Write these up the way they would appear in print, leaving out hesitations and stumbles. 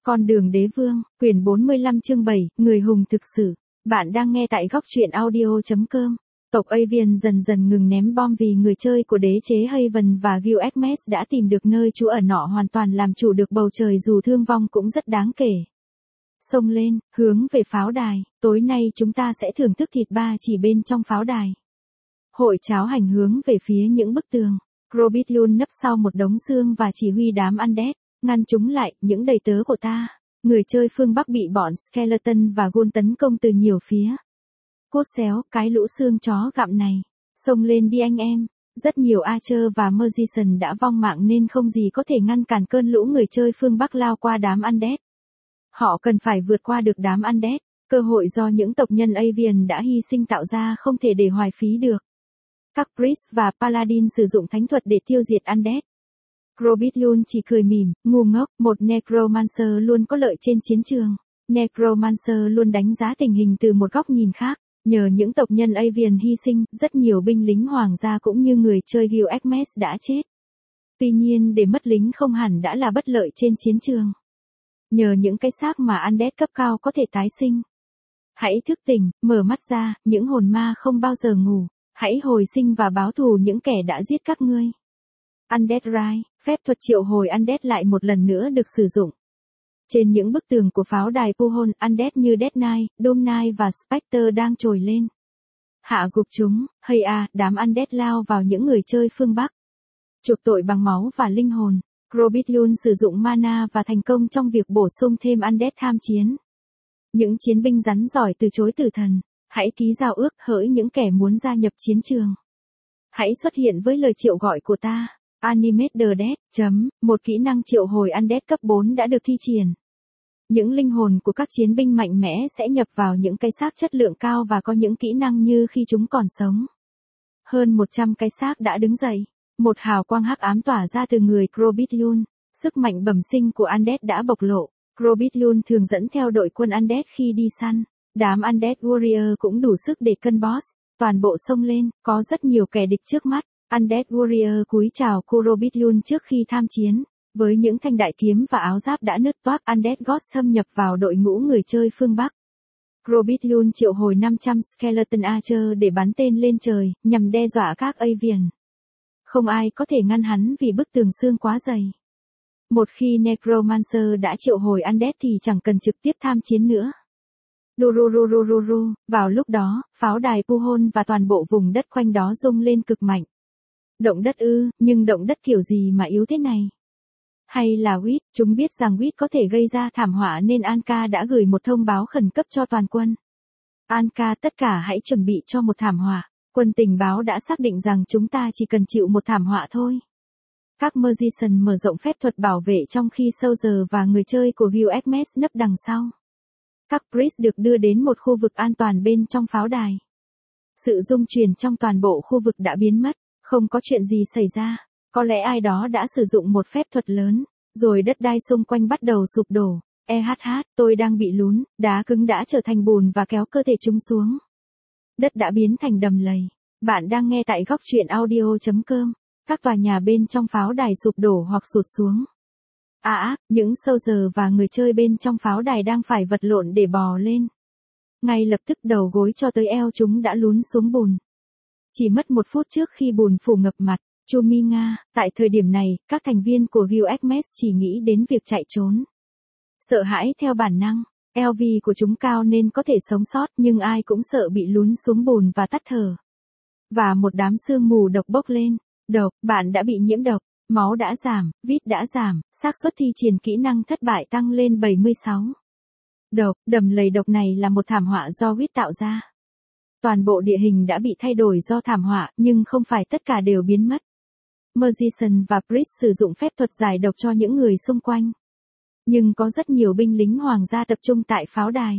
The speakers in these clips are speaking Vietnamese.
Con đường đế vương, quyển 45 chương 7, người hùng thực sự. Bạn đang nghe tại góc truyện audio.com. Tộc Avian dần dần ngừng ném bom vì người chơi của đế chế Haven và Gilgamesh đã tìm được nơi trú ẩn nọ hoàn toàn làm chủ được bầu trời dù thương vong cũng rất đáng kể. Xông lên, hướng về pháo đài, tối nay chúng ta sẽ thưởng thức thịt ba chỉ bên trong pháo đài. Hội cháo hành hướng về phía những bức tường. Grobit luôn nấp sau một đống xương và chỉ huy đám undead. Ngăn chúng lại, những đầy tớ của ta. Người chơi phương Bắc bị bọn Skeleton và Ghoul tấn công từ nhiều phía. Cốt xéo, cái lũ xương chó gặm này. Xông lên đi anh em. Rất nhiều Archer và Magician đã vong mạng nên không gì có thể ngăn cản cơn lũ người chơi phương Bắc lao qua đám undead. Họ cần phải vượt qua được đám undead. Cơ hội do những tộc nhân Avian đã hy sinh tạo ra không thể để hoài phí được. Các Priest và Paladin sử dụng thánh thuật để tiêu diệt undead. Grobit luôn chỉ cười mỉm, ngu ngốc, một Necromancer luôn có lợi trên chiến trường. Necromancer luôn đánh giá tình hình từ một góc nhìn khác. Nhờ những tộc nhân Avian hy sinh, rất nhiều binh lính hoàng gia cũng như người chơi Gilgamesh đã chết. Tuy nhiên để mất lính không hẳn đã là bất lợi trên chiến trường. Nhờ những cái xác mà undead cấp cao có thể tái sinh. Hãy thức tỉnh, mở mắt ra, những hồn ma không bao giờ ngủ. Hãy hồi sinh và báo thù những kẻ đã giết các ngươi. Undead Rise, phép thuật triệu hồi Undead lại một lần nữa được sử dụng. Trên những bức tường của pháo đài Puhon, Undead như Death Knight, Doom Knight và Spectre đang trồi lên. Hạ gục chúng, hay đám Undead lao vào những người chơi phương Bắc. Chuộc tội bằng máu và linh hồn, Grobit luôn sử dụng mana và thành công trong việc bổ sung thêm Undead tham chiến. Những chiến binh rắn giỏi từ chối tử thần, hãy ký giao ước hỡi những kẻ muốn gia nhập chiến trường. Hãy xuất hiện với lời triệu gọi của ta. Animate the Dead. Một kỹ năng triệu hồi Undead cấp 4 đã được thi triển. Những linh hồn của các chiến binh mạnh mẽ sẽ nhập vào những cái xác chất lượng cao và có những kỹ năng như khi chúng còn sống. Hơn 100 cái xác đã đứng dậy. Một hào quang hắc ám tỏa ra từ người Grobit luôn. Sức mạnh bẩm sinh của Undead đã bộc lộ. Grobit luôn thường dẫn theo đội quân Undead khi đi săn. Đám Undead Warrior cũng đủ sức để cân boss. Toàn bộ xông lên, có rất nhiều kẻ địch trước mắt. Undead Warrior cúi chào Grobit luôn trước khi tham chiến. Với những thanh đại kiếm và áo giáp đã nứt toác, Undead Gods thâm nhập vào đội ngũ người chơi phương Bắc. Grobit luôn triệu hồi 500 Skeleton Archer để bắn tên lên trời, nhằm đe dọa các Avian. Không ai có thể ngăn hắn vì bức tường xương quá dày. Một khi Necromancer đã triệu hồi Undead thì chẳng cần trực tiếp tham chiến nữa. Durururururu, vào lúc đó, pháo đài Puhon và toàn bộ vùng đất quanh đó rung lên cực mạnh. Động đất nhưng động đất kiểu gì mà yếu thế này? Hay là Wit, chúng biết rằng Wit có thể gây ra thảm họa nên Anka đã gửi một thông báo khẩn cấp cho toàn quân. Anka, tất cả hãy chuẩn bị cho một thảm họa. Quân tình báo đã xác định rằng chúng ta chỉ cần chịu một thảm họa thôi. Các Magician mở rộng phép thuật bảo vệ trong khi Soldier và người chơi của Gilgamesh nấp đằng sau. Các Priest được đưa đến một khu vực an toàn bên trong pháo đài. Sự rung chuyển trong toàn bộ khu vực đã biến mất. Không có chuyện gì xảy ra, có lẽ ai đó đã sử dụng một phép thuật lớn, rồi đất đai xung quanh bắt đầu sụp đổ. Tôi đang bị lún, đá cứng đã trở thành bùn và kéo cơ thể chúng xuống. Đất đã biến thành đầm lầy. Bạn đang nghe tại góc truyện audio.com. Các tòa nhà bên trong pháo đài sụp đổ hoặc sụt xuống. Những Soldier và người chơi bên trong pháo đài đang phải vật lộn để bò lên. Ngay lập tức đầu gối cho tới eo chúng đã lún xuống bùn. Chỉ mất 1 phút trước khi bùn phủ ngập mặt, Chuminga, tại thời điểm này, các thành viên của Gilgamesh chỉ nghĩ đến việc chạy trốn. Sợ hãi theo bản năng, LV của chúng cao nên có thể sống sót nhưng ai cũng sợ bị lún xuống bùn và tắt thở. Và một đám sương mù độc bốc lên. Độc, bạn đã bị nhiễm độc, máu đã giảm, vít đã giảm, xác suất thi triển kỹ năng thất bại tăng lên 76. Độc, đầm lầy độc này là một thảm họa do vít tạo ra. Toàn bộ địa hình đã bị thay đổi do thảm họa, nhưng không phải tất cả đều biến mất. Magician và Priest sử dụng phép thuật giải độc cho những người xung quanh. Nhưng có rất nhiều binh lính hoàng gia tập trung tại pháo đài.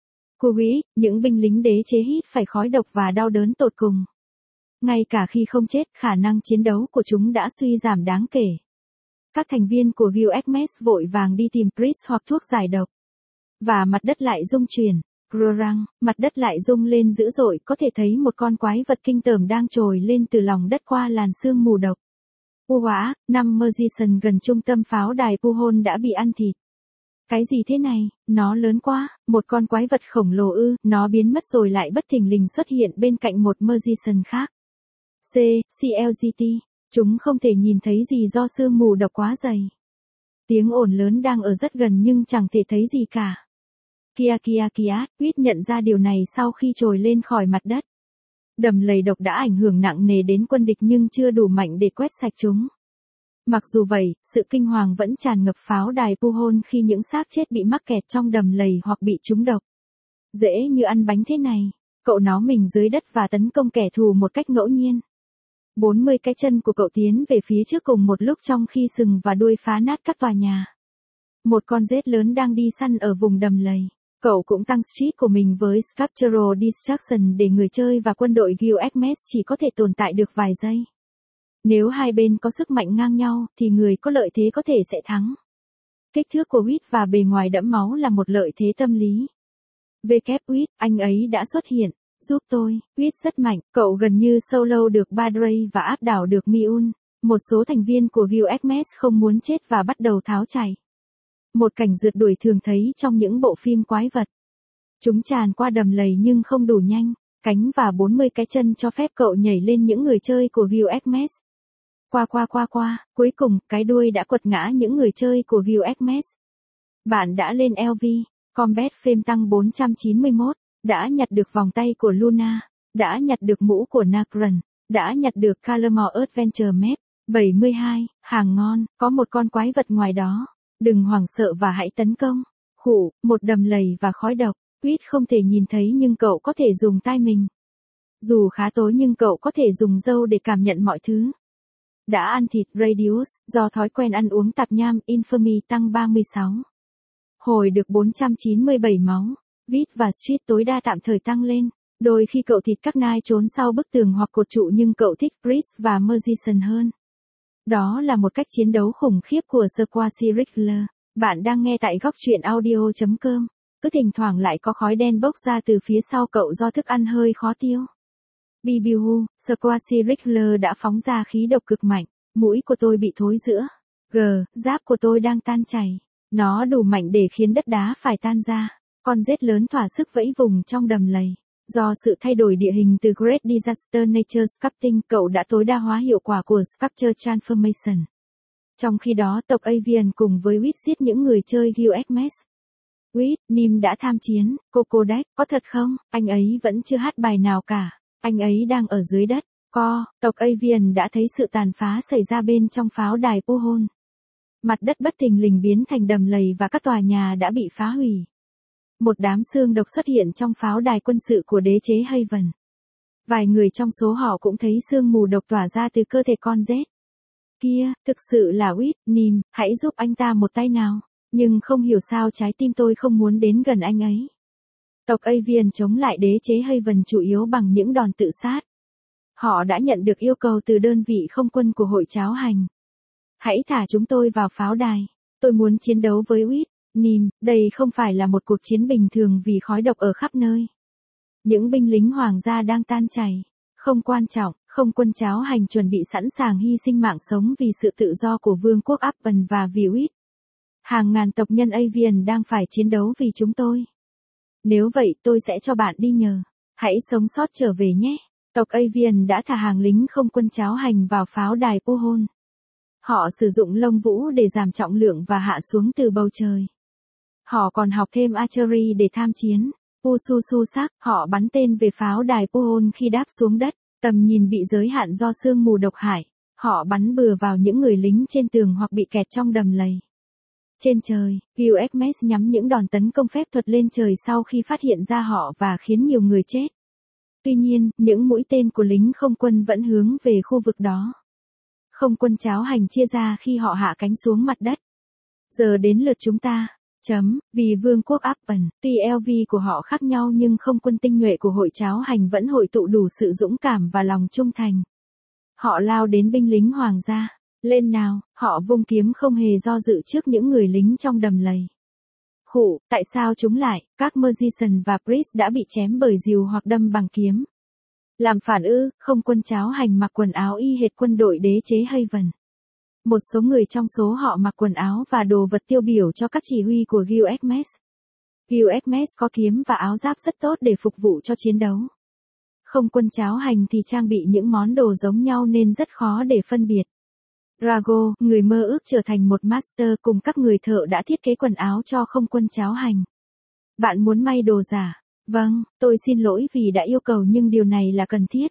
Những binh lính đế chế hít phải khói độc và đau đớn tột cùng. Ngay cả khi không chết, khả năng chiến đấu của chúng đã suy giảm đáng kể. Các thành viên của Gilgamesh vội vàng đi tìm Priest hoặc thuốc giải độc. Và mặt đất lại rung chuyển. Grurang, mặt đất lại rung lên dữ dội, có thể thấy một con quái vật kinh tởm đang trồi lên từ lòng đất qua làn sương mù độc. 5 Magician gần trung tâm pháo đài Puhon đã bị ăn thịt. Cái gì thế này, nó lớn quá, một con quái vật khổng lồ ư, nó biến mất rồi lại bất thình lình xuất hiện bên cạnh một Magician khác. CLGT, chúng không thể nhìn thấy gì do sương mù độc quá dày. Tiếng ồn lớn đang ở rất gần nhưng chẳng thể thấy gì cả. Kia, Quýt nhận ra điều này sau khi trồi lên khỏi mặt đất. Đầm lầy độc đã ảnh hưởng nặng nề đến quân địch nhưng chưa đủ mạnh để quét sạch chúng. Mặc dù vậy, sự kinh hoàng vẫn tràn ngập pháo đài Puhon khi những xác chết bị mắc kẹt trong đầm lầy hoặc bị trúng độc. Dễ như ăn bánh thế này, cậu nó mình dưới đất và tấn công kẻ thù một cách ngẫu nhiên. 40 cái chân của cậu tiến về phía trước cùng một lúc trong khi sừng và đuôi phá nát các tòa nhà. Một con rết lớn đang đi săn ở vùng đầm lầy. Cậu cũng tăng streak của mình với Sculptural Destruction để người chơi và quân đội Guild chỉ có thể tồn tại được vài giây. Nếu hai bên có sức mạnh ngang nhau thì người có lợi thế có thể sẽ thắng. Kích thước của Quýt và bề ngoài đẫm máu là một lợi thế tâm lý. Quýt, anh ấy đã xuất hiện. Giúp tôi, Quýt rất mạnh, cậu gần như solo được Badray và áp đảo được Miun. Một số thành viên của Guild không muốn chết và bắt đầu tháo chạy. Một cảnh rượt đuổi thường thấy trong những bộ phim quái vật. Chúng tràn qua đầm lầy nhưng không đủ nhanh, cánh và 40 cái chân cho phép cậu nhảy lên những người chơi của Guild. Cuối cùng, cái đuôi đã quật ngã những người chơi của Guild. Bạn đã lên LV, Combat Fame tăng 491, đã nhặt được vòng tay của Luna, đã nhặt được mũ của Nagran, đã nhặt được Calamore Adventure Map, 72, hàng ngon, có một con quái vật ngoài đó. Đừng hoảng sợ và hãy tấn công. Một đầm lầy và khói độc. Quýt không thể nhìn thấy nhưng cậu có thể dùng tai mình. Dù khá tối nhưng cậu có thể dùng dâu để cảm nhận mọi thứ. Đã ăn thịt Radius, do thói quen ăn uống tạp nham, Infamy tăng 36. Hồi được 497 máu. Vít và Street tối đa tạm thời tăng lên. Đôi khi cậu thịt các nai trốn sau bức tường hoặc cột trụ nhưng cậu thích Priest và Magician hơn. Đó là một cách chiến đấu khủng khiếp của Squashy Rickler. Bạn đang nghe tại góc truyện audio.com. Cứ thỉnh thoảng lại có khói đen bốc ra từ phía sau cậu do thức ăn hơi khó tiêu. BBU, Squashy Rickler đã phóng ra khí độc cực mạnh. Mũi của tôi bị thối rữa. Giáp của tôi đang tan chảy. Nó đủ mạnh để khiến đất đá phải tan ra. Con rết lớn thỏa sức vẫy vùng trong đầm lầy. Do sự thay đổi địa hình từ Great Disaster Nature Sculpting, cậu đã tối đa hóa hiệu quả của Sculpture Transformation. Trong khi đó, tộc Avian cùng với Quýt giết những người chơi Guild. Quýt, Nim đã tham chiến, Cocodek, có thật không? Anh ấy vẫn chưa hát bài nào cả. Anh ấy đang ở dưới đất. Tộc Avian đã thấy sự tàn phá xảy ra bên trong pháo đài Puhon. Mặt đất bất thình lình biến thành đầm lầy và các tòa nhà đã bị phá hủy. Một đám xương độc xuất hiện trong pháo đài quân sự của đế chế Haven. Vài người trong số họ cũng thấy sương mù độc tỏa ra từ cơ thể con rết. Kia, thực sự là Quýt, Nim, hãy giúp anh ta một tay nào. Nhưng không hiểu sao trái tim tôi không muốn đến gần anh ấy. Tộc Avian chống lại đế chế Haven chủ yếu bằng những đòn tự sát. Họ đã nhận được yêu cầu từ đơn vị không quân của hội cháo hành. Hãy thả chúng tôi vào pháo đài. Tôi muốn chiến đấu với Quýt, Nim, đây không phải là một cuộc chiến bình thường vì khói độc ở khắp nơi. Những binh lính hoàng gia đang tan chảy. Không quan trọng, không quân cháo hành chuẩn bị sẵn sàng hy sinh mạng sống vì sự tự do của vương quốc Appen và vì Quýt. Hàng ngàn tộc nhân Avian đang phải chiến đấu vì chúng tôi. Nếu vậy tôi sẽ cho bạn đi nhờ. Hãy sống sót trở về nhé. Tộc Avian đã thả hàng lính không quân cháo hành vào pháo đài Puhon. Họ sử dụng lông vũ để giảm trọng lượng và hạ xuống từ bầu trời. Họ còn học thêm archery để tham chiến. Usususak, họ bắn tên về pháo đài Puhon khi đáp xuống đất. Tầm nhìn bị giới hạn do sương mù độc hại. Họ bắn bừa vào những người lính trên tường hoặc bị kẹt trong đầm lầy. Trên trời, Guild nhắm những đòn tấn công phép thuật lên trời sau khi phát hiện ra họ và khiến nhiều người chết. Tuy nhiên, những mũi tên của lính không quân vẫn hướng về khu vực đó. Không quân cháo hành chia ra khi họ hạ cánh xuống mặt đất. Giờ đến lượt chúng ta. Vì vương quốc Appen, tuy LV của họ khác nhau nhưng không quân tinh nhuệ của hội cháo hành vẫn hội tụ đủ sự dũng cảm và lòng trung thành. Họ lao đến binh lính hoàng gia. Lên nào, họ vung kiếm không hề do dự trước những người lính trong đầm lầy. Tại sao chúng lại, các Magician và Priest đã bị chém bởi rìu hoặc đâm bằng kiếm? Làm phản ư, không quân cháo hành mặc quần áo y hệt quân đội đế chế Haven. Một số người trong số họ mặc quần áo và đồ vật tiêu biểu cho các chỉ huy của Gilgamesh. Gilgamesh có kiếm và áo giáp rất tốt để phục vụ cho chiến đấu. Không quân cháo hành thì trang bị những món đồ giống nhau nên rất khó để phân biệt. Drago, người mơ ước trở thành một master cùng các người thợ đã thiết kế quần áo cho không quân cháo hành. Bạn muốn may đồ giả? Vâng, tôi xin lỗi vì đã yêu cầu nhưng điều này là cần thiết.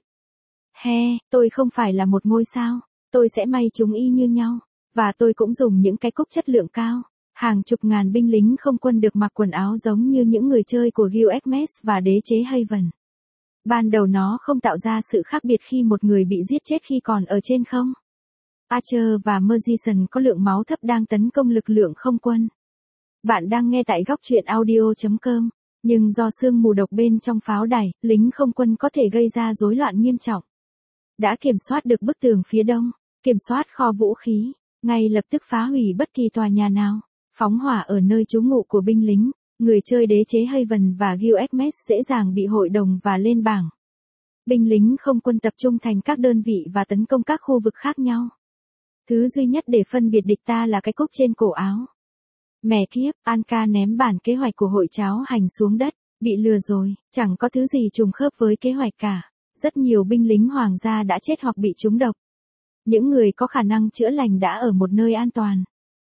Tôi không phải là một ngôi sao. Tôi sẽ may chúng y như nhau. Và tôi cũng dùng những cái cúc chất lượng cao. Hàng chục ngàn binh lính không quân được mặc quần áo giống như những người chơi của Gilgamesh và đế chế Haven. Ban đầu nó không tạo ra sự khác biệt khi một người bị giết chết khi còn ở trên không. Archer và Magician có lượng máu thấp đang tấn công lực lượng không quân. Bạn đang nghe tại góc truyện audio.com. Nhưng do sương mù độc bên trong pháo đài, lính không quân có thể gây ra rối loạn nghiêm trọng. Đã kiểm soát được bức tường phía đông, kiểm soát kho vũ khí, ngay lập tức phá hủy bất kỳ tòa nhà nào, phóng hỏa ở nơi trú ngụ của binh lính, người chơi đế chế Haven và Gilgamesh dễ dàng bị hội đồng và lên bảng. Binh lính không quân tập trung thành các đơn vị và tấn công các khu vực khác nhau. Thứ duy nhất để phân biệt địch ta là cái cúc trên cổ áo. Mẹ kiếp, Anka ném bản kế hoạch của hội cháo hành xuống đất, bị lừa rồi, chẳng có thứ gì trùng khớp với kế hoạch cả. Rất nhiều binh lính hoàng gia đã chết hoặc bị trúng độc. Những người có khả năng chữa lành đã ở một nơi an toàn.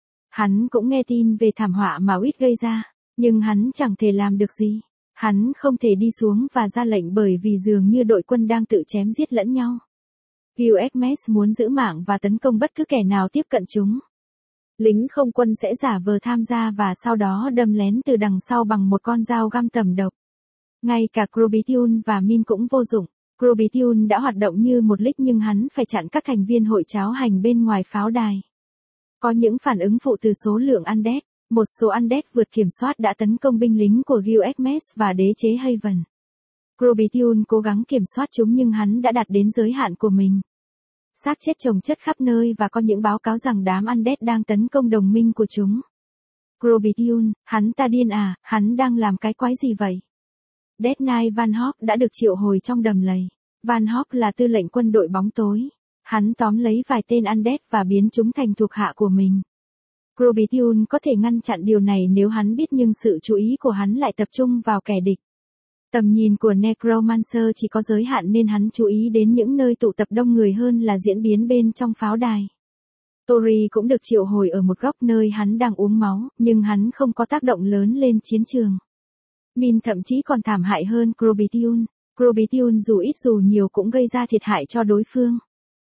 Hắn cũng nghe tin về thảm họa mà Wit gây ra, nhưng hắn chẳng thể làm được gì. Hắn không thể đi xuống và ra lệnh bởi vì dường như đội quân đang tự chém giết lẫn nhau. Gilgamesh muốn giữ mạng và tấn công bất cứ kẻ nào tiếp cận chúng. Lính không quân sẽ giả vờ tham gia và sau đó đâm lén từ đằng sau bằng một con dao găm tầm độc. Ngay cả Krobitiun và Min cũng vô dụng. Krobitiun đã hoạt động như một leak nhưng hắn phải chặn các thành viên hội cháo hành bên ngoài pháo đài. Có những phản ứng phụ từ số lượng undead. Một số undead vượt kiểm soát đã tấn công binh lính của Gilgamesh và đế chế Haven. Krobitiun cố gắng kiểm soát chúng nhưng hắn đã đạt đến giới hạn của mình. Xác chết chồng chất khắp nơi và có những báo cáo rằng đám undead đang tấn công đồng minh của chúng. Krobitiun, hắn ta điên à, hắn đang làm cái quái gì vậy? Death Knight Van Hawk đã được triệu hồi trong đầm lầy. Van Hawk là tư lệnh quân đội bóng tối. Hắn tóm lấy vài tên undead và biến chúng thành thuộc hạ của mình. Krobitiun có thể ngăn chặn điều này nếu hắn biết nhưng sự chú ý của hắn lại tập trung vào kẻ địch. Tầm nhìn của Necromancer chỉ có giới hạn nên hắn chú ý đến những nơi tụ tập đông người hơn là diễn biến bên trong pháo đài. Tori cũng được triệu hồi ở một góc nơi hắn đang uống máu, nhưng hắn không có tác động lớn lên chiến trường. Min thậm chí còn thảm hại hơn Krobitiun. Krobitiun dù ít dù nhiều cũng gây ra thiệt hại cho đối phương.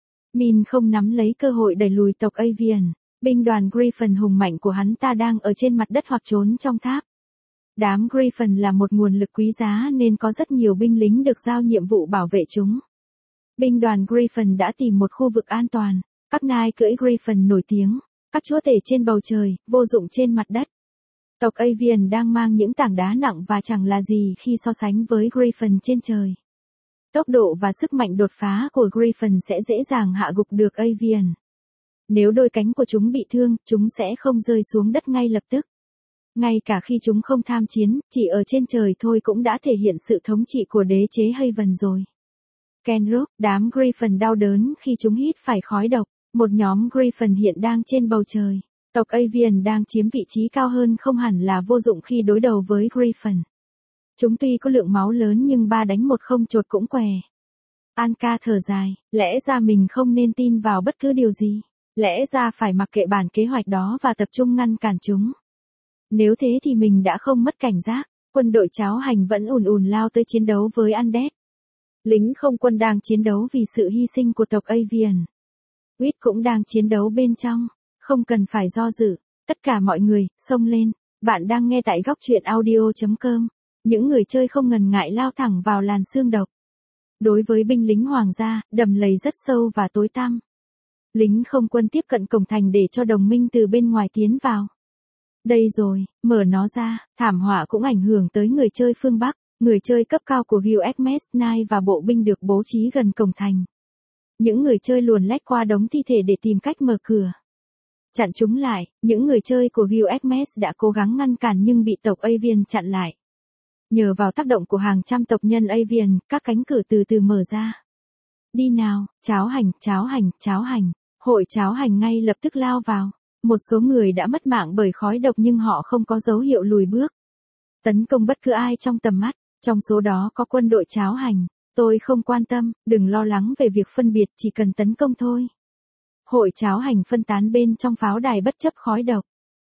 Min không nắm lấy cơ hội đẩy lùi tộc Avian. Binh đoàn Griffin hùng mạnh của hắn ta đang ở trên mặt đất hoặc trốn trong tháp. Đám Griffin là một nguồn lực quý giá nên có rất nhiều binh lính được giao nhiệm vụ bảo vệ chúng. Binh đoàn Griffin đã tìm một khu vực an toàn. Các nai cưỡi Griffin nổi tiếng. Các chúa tể trên bầu trời, vô dụng trên mặt đất. Tộc Avian đang mang những tảng đá nặng và chẳng là gì khi so sánh với Griffin trên trời. Tốc độ và sức mạnh đột phá của Griffin sẽ dễ dàng hạ gục được Avian. Nếu đôi cánh của chúng bị thương, chúng sẽ không rơi xuống đất ngay lập tức. Ngay cả khi chúng không tham chiến, chỉ ở trên trời thôi cũng đã thể hiện sự thống trị của đế chế Haven rồi. Kenrock, đám Griffin đau đớn khi chúng hít phải khói độc. Một nhóm Griffin hiện đang trên bầu trời. Tộc Avian đang chiếm vị trí cao hơn không hẳn là vô dụng khi đối đầu với Griffin. Chúng tuy có lượng máu lớn nhưng 3 đánh 1 không chột cũng què. Anka thở dài, lẽ ra mình không nên tin vào bất cứ điều gì. Lẽ ra phải mặc kệ bản kế hoạch đó và tập trung ngăn cản chúng. Nếu thế thì mình đã không mất cảnh giác. Quân đội cháo hành vẫn ùn ùn lao tới chiến đấu với undead. Lính không quân đang chiến đấu vì sự hy sinh của tộc Avian. Wit cũng đang chiến đấu bên trong. Không cần phải do dự. Tất cả mọi người, xông lên. Bạn đang nghe tại góc truyện audio.com. Những người chơi không ngần ngại lao thẳng vào làn xương độc. Đối với binh lính hoàng gia, đầm lầy rất sâu và tối tăm. Lính không quân tiếp cận cổng thành để cho đồng minh từ bên ngoài tiến vào. Đây rồi, mở nó ra, thảm họa cũng ảnh hưởng tới người chơi phương Bắc. Người chơi cấp cao của Gilgamesh Knight và bộ binh được bố trí gần cổng thành. Những người chơi luồn lách qua đống thi thể để tìm cách mở cửa. Chặn chúng lại, những người chơi của Gilgamesh đã cố gắng ngăn cản nhưng bị tộc Avian chặn lại. Nhờ vào tác động của hàng trăm tộc nhân Avian, các cánh cửa từ từ mở ra. Đi nào, cháo hành, cháo hành, cháo hành. Hội cháo hành ngay lập tức lao vào. Một số người đã mất mạng bởi khói độc nhưng họ không có dấu hiệu lùi bước. Tấn công bất cứ ai trong tầm mắt, trong số đó có quân đội cháo hành. Tôi không quan tâm, đừng lo lắng về việc phân biệt, chỉ cần tấn công thôi. Hội cháo hành phân tán bên trong pháo đài bất chấp khói độc.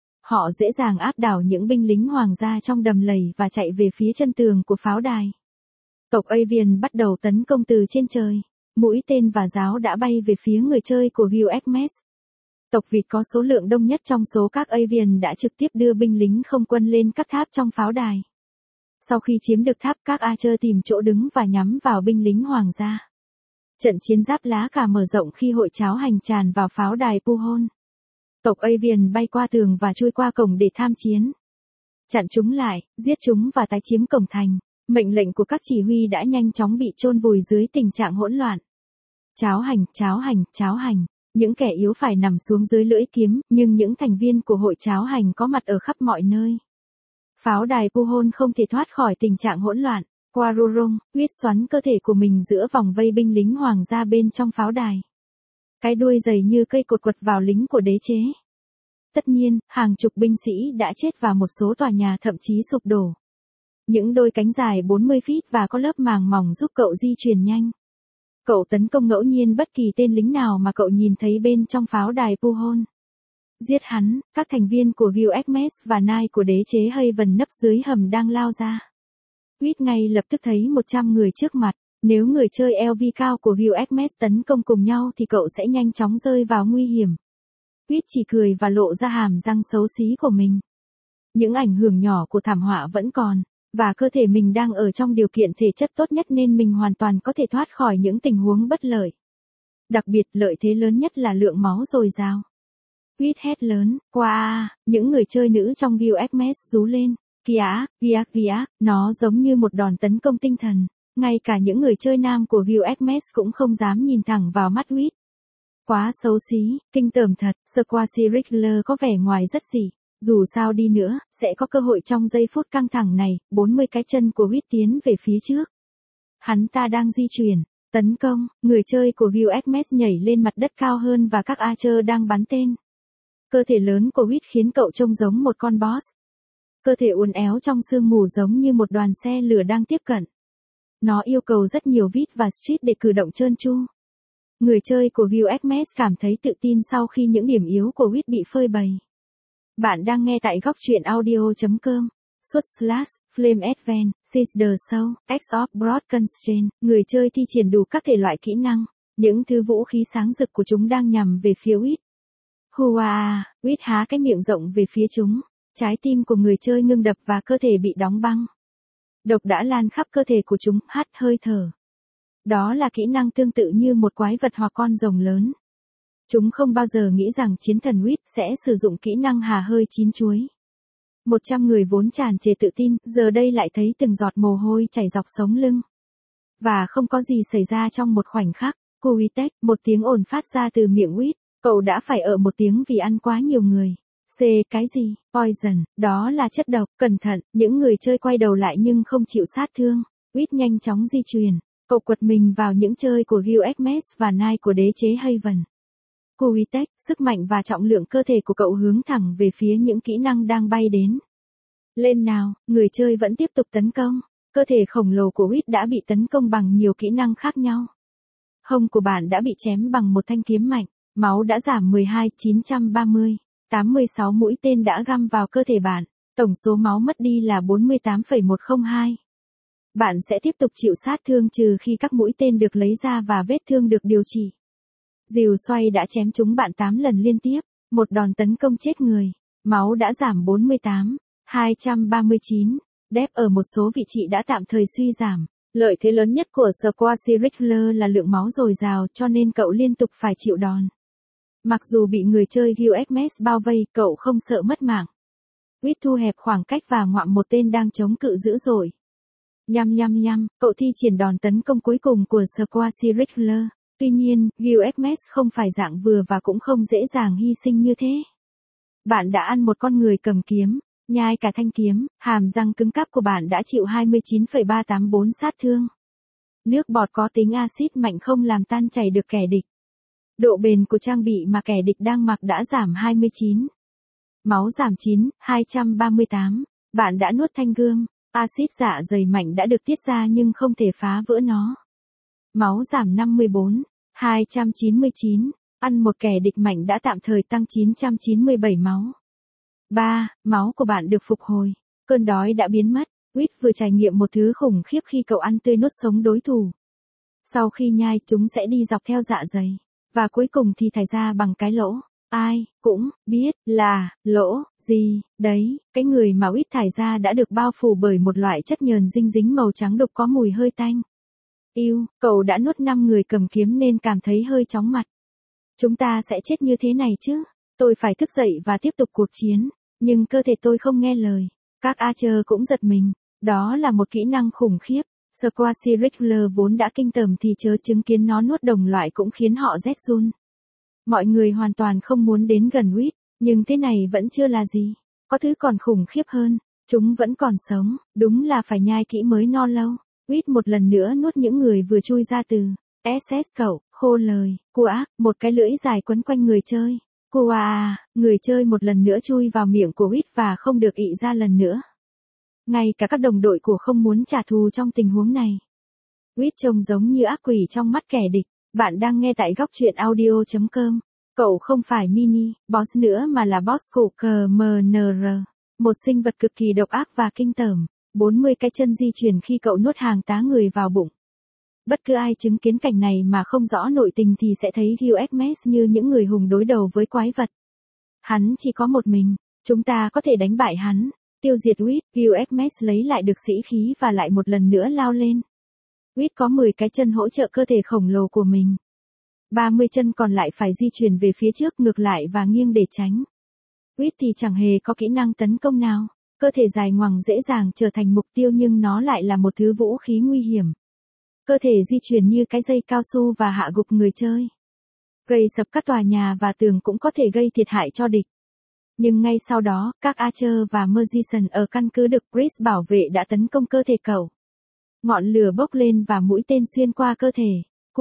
Họ dễ dàng áp đảo những binh lính hoàng gia trong đầm lầy và chạy về phía chân tường của pháo đài. Tộc Avian bắt đầu tấn công từ trên trời. Mũi tên và giáo đã bay về phía người chơi của Gilgamesh. Tộc vịt có số lượng đông nhất trong số các Avian đã trực tiếp đưa binh lính không quân lên các tháp trong pháo đài. Sau khi chiếm được tháp, các Archer tìm chỗ đứng và nhắm vào binh lính hoàng gia. Trận chiến giáp lá cả mở rộng khi hội cháo hành tràn vào pháo đài Puhon. Tộc Avian bay qua tường và chui qua cổng để tham chiến. Chặn chúng lại, giết chúng và tái chiếm cổng thành. Mệnh lệnh của các chỉ huy đã nhanh chóng bị chôn vùi dưới tình trạng hỗn loạn. Cháo hành, cháo hành, cháo hành. Những kẻ yếu phải nằm xuống dưới lưỡi kiếm, nhưng những thành viên của hội cháo hành có mặt ở khắp mọi nơi. Pháo đài Puhon không thể thoát khỏi tình trạng hỗn loạn. Quarurong, huyết xoắn cơ thể của mình giữa vòng vây binh lính hoàng gia bên trong pháo đài. Cái đuôi dày như cây cột quật vào lính của đế chế. Tất nhiên, hàng chục binh sĩ đã chết và một số tòa nhà thậm chí sụp đổ. Những đôi cánh dài 40 feet và có lớp màng mỏng giúp cậu di chuyển nhanh. Cậu tấn công ngẫu nhiên bất kỳ tên lính nào mà cậu nhìn thấy bên trong pháo đài Puhon. Giết hắn, các thành viên của Gilgamesh và Nai của đế chế Haven nấp dưới hầm đang lao ra. Huyết ngay lập tức thấy 100 người trước mặt. Nếu người chơi LV cao của Gilgamesh tấn công cùng nhau thì cậu sẽ nhanh chóng rơi vào nguy hiểm. Huyết chỉ cười và lộ ra hàm răng xấu xí của mình. Những ảnh hưởng nhỏ của thảm họa vẫn còn. Và cơ thể mình đang ở trong điều kiện thể chất tốt nhất nên mình hoàn toàn có thể thoát khỏi những tình huống bất lợi. Đặc biệt lợi thế lớn nhất là lượng máu dồi dào. Huyết hét lớn, qua, những người chơi nữ trong Gilgamesh rú lên, kia, nó giống như một đòn tấn công tinh thần. Ngay cả những người chơi nam của Gilgamesh cũng không dám nhìn thẳng vào mắt Huyết. Quá xấu xí, kinh tởm thật, Squashy Rickler có vẻ ngoài rất dị. Dù sao đi nữa, sẽ có cơ hội trong giây phút căng thẳng này, 40 cái chân của Huyết tiến về phía trước. Hắn ta đang di chuyển, tấn công, người chơi của Gilgamesh nhảy lên mặt đất cao hơn và các Archer đang bắn tên. Cơ thể lớn của Huyết khiến cậu trông giống một con boss. Cơ thể uốn éo trong sương mù giống như một đoàn xe lửa đang tiếp cận. Nó yêu cầu rất nhiều vít và street để cử động trơn tru. Người chơi của Gilgamesh cảm thấy tự tin sau khi những điểm yếu của Huyết bị phơi bày. Bạn đang nghe tại góc truyện audio.com. Flame Advent, Seize the Soul, X of Broad Constraint. Người chơi thi triển đủ các thể loại kỹ năng. Những thứ vũ khí sáng rực của chúng đang nhằm về phía Huyết. Hua, Huyết há cái miệng rộng về phía chúng. Trái tim của người chơi ngưng đập và cơ thể bị đóng băng. Độc đã lan khắp cơ thể của chúng, hắt hơi thở. Đó là kỹ năng tương tự như một quái vật hoặc con rồng lớn. Chúng không bao giờ nghĩ rằng chiến thần Huyết sẽ sử dụng kỹ năng hà hơi chín chuối. 100 người vốn tràn trề tự tin, giờ đây lại thấy từng giọt mồ hôi chảy dọc sống lưng. Và không có gì xảy ra trong một khoảnh khắc. Cuitek, một tiếng ồn phát ra từ miệng Huyết. Cậu đã phải ở một tiếng vì ăn quá nhiều người. Cái gì? Poison, đó là chất độc, cẩn thận, những người chơi quay đầu lại nhưng không chịu sát thương. Huyết nhanh chóng di chuyển. Cậu quật mình vào những chơi của Gilgamesh và Nai của đế chế Haven. Cuitek, sức mạnh và trọng lượng cơ thể của cậu hướng thẳng về phía những kỹ năng đang bay đến. Lên nào, người chơi vẫn tiếp tục tấn công. Cơ thể khổng lồ của Huyết đã bị tấn công bằng nhiều kỹ năng khác nhau. Hông của bạn đã bị chém bằng một thanh kiếm mạnh. Máu đã giảm 12,930. 86 mũi tên đã găm vào cơ thể bạn. Tổng số máu mất đi là 48,102. Bạn sẽ tiếp tục chịu sát thương trừ khi các mũi tên được lấy ra và vết thương được điều trị. Rìu xoay đã chém trúng bạn 8 lần liên tiếp. Một đòn tấn công chết người. Máu đã giảm 48,239. Đép ở một số vị trí đã tạm thời suy giảm. Lợi thế lớn nhất của Squashy Rickler là lượng máu dồi dào cho nên cậu liên tục phải chịu đòn. Mặc dù bị người chơi Gilgamesh bao vây, cậu không sợ mất mạng. Huyết thu hẹp khoảng cách và ngoạm một tên đang chống cự dữ dội. Nhăm, cậu thi triển đòn tấn công cuối cùng của Squashy Rickler. Tuy nhiên, Gilgamesh không phải dạng vừa và cũng không dễ dàng hy sinh như thế. Bạn đã ăn một con người cầm kiếm, nhai cả thanh kiếm, hàm răng cứng cáp của bạn đã chịu 29,384 sát thương. Nước bọt có tính axit mạnh không làm tan chảy được kẻ địch. Độ bền của trang bị mà kẻ địch đang mặc đã giảm 29. Máu giảm 9, 238. Bạn đã nuốt thanh gươm. Axit dạ dày mạnh đã được tiết ra nhưng không thể phá vỡ nó. Máu giảm 54, 299. Ăn một kẻ địch mạnh đã tạm thời tăng 997 máu. 3. Máu của bạn được phục hồi. Cơn đói đã biến mất. Quýt vừa trải nghiệm một thứ khủng khiếp khi cậu ăn tươi nuốt sống đối thủ. Sau khi nhai chúng sẽ đi dọc theo dạ dày. Và cuối cùng thì thải ra bằng cái lỗ. Ai cũng biết là lỗ gì đấy. Cái người mà quýt thải ra đã được bao phủ bởi một loại chất nhờn dinh dính màu trắng đục có mùi hơi tanh. Cậu đã nuốt 5 người cầm kiếm nên cảm thấy hơi chóng mặt. Chúng ta sẽ chết như thế này chứ? Tôi phải thức dậy và tiếp tục cuộc chiến. Nhưng cơ thể tôi không nghe lời. Các Archer cũng giật mình. Đó là một kỹ năng khủng khiếp. Squashy Rickler vốn đã kinh tởm thì chớ chứng kiến nó nuốt đồng loại cũng khiến họ rét run. Mọi người hoàn toàn không muốn đến gần Quýt, nhưng thế này vẫn chưa là gì. Có thứ còn khủng khiếp hơn. Chúng vẫn còn sống. Đúng là phải nhai kỹ mới no lâu. Quýt một lần nữa nuốt những người vừa chui ra từ SS cậu, khô lời, cua ác, một cái lưỡi dài quấn quanh người chơi. Cua à, người chơi một lần nữa chui vào miệng của Quýt và không được ị ra lần nữa. Ngay cả các đồng đội của không muốn trả thù trong tình huống này. Quýt trông giống như ác quỷ trong mắt kẻ địch. Bạn đang nghe tại góc truyện audio.com. Cậu không phải mini boss nữa mà là boss của CMNR. Một sinh vật cực kỳ độc ác và kinh tởm. 40 cái chân di chuyển khi cậu nuốt hàng tá người vào bụng. Bất cứ ai chứng kiến cảnh này mà không rõ nội tình thì sẽ thấy Gilgamesh như những người hùng đối đầu với quái vật. Hắn chỉ có một mình, chúng ta có thể đánh bại hắn, tiêu diệt Quýt. Gilgamesh lấy lại được sĩ khí và lại một lần nữa lao lên. Quýt có 10 cái chân hỗ trợ cơ thể khổng lồ của mình. 30 chân còn lại phải di chuyển về phía trước ngược lại và nghiêng để tránh. Quýt thì chẳng hề có kỹ năng tấn công nào. Cơ thể dài ngoằng dễ dàng trở thành mục tiêu nhưng nó lại là một thứ vũ khí nguy hiểm. Cơ thể di chuyển như cái dây cao su và hạ gục người chơi. Gây sập các tòa nhà và tường cũng có thể gây thiệt hại cho địch. Nhưng ngay sau đó, các Archer và Magician ở căn cứ được Chris bảo vệ đã tấn công cơ thể cậu. Ngọn lửa bốc lên và mũi tên xuyên qua cơ thể.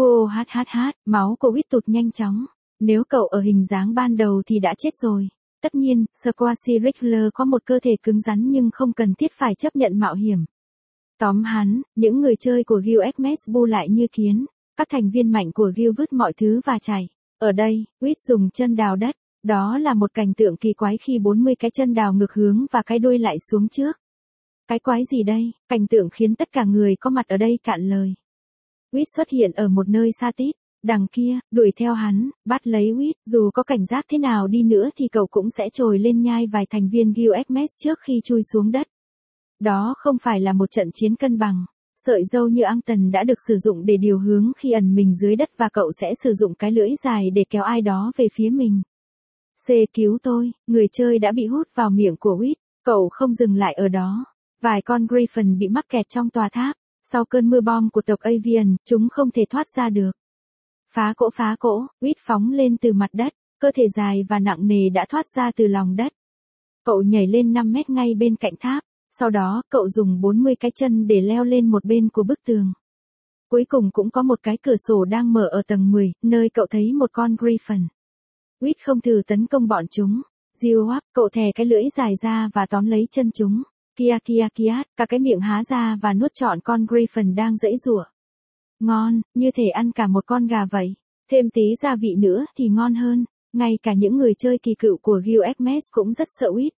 Máu của Quýt tụt nhanh chóng. Nếu cậu ở hình dáng ban đầu thì đã chết rồi. Tất nhiên, Squashy Rickler có một cơ thể cứng rắn nhưng không cần thiết phải chấp nhận mạo hiểm. Tóm hắn, những người chơi của Gilgamesh bu lại như kiến. Các thành viên mạnh của Gil vứt mọi thứ và chạy. Ở đây, Quýt dùng chân đào đất. Đó là một cảnh tượng kỳ quái khi 40 cái chân đào ngược hướng và cái đuôi lại xuống trước. Cái quái gì đây? Cảnh tượng khiến tất cả người có mặt ở đây cạn lời. Quýt xuất hiện ở một nơi xa tít. Đằng kia, đuổi theo hắn, bắt lấy Quýt. Dù có cảnh giác thế nào đi nữa thì cậu cũng sẽ trồi lên nhai vài thành viên Gilgamesh trước khi chui xuống đất. Đó không phải là một trận chiến cân bằng. Sợi dâu như Anton đã được sử dụng để điều hướng khi ẩn mình dưới đất và cậu sẽ sử dụng cái lưỡi dài để kéo ai đó về phía mình. Cứu tôi, người chơi đã bị hút vào miệng của Quýt. Cậu không dừng lại ở đó. Vài con Griffin bị mắc kẹt trong tòa tháp. Sau cơn mưa bom của tộc Avian, chúng không thể thoát ra được. Phá cỗ, Quýt phóng lên từ mặt đất, cơ thể dài và nặng nề đã thoát ra từ lòng đất. Cậu nhảy lên 5 mét ngay bên cạnh tháp, sau đó cậu dùng 40 cái chân để leo lên một bên của bức tường. Cuối cùng cũng có một cái cửa sổ đang mở ở tầng 10, nơi cậu thấy một con Griffin. Quýt không thử tấn công bọn chúng. Cậu thè cái lưỡi dài ra và tóm lấy chân chúng. Cả cái miệng há ra và nuốt trọn con Griffin đang giãy giụa. Ngon, như thể ăn cả một con gà vậy. Thêm tí gia vị nữa thì ngon hơn. Ngay cả những người chơi kỳ cựu của Gilgamesh cũng rất sợ Quýt.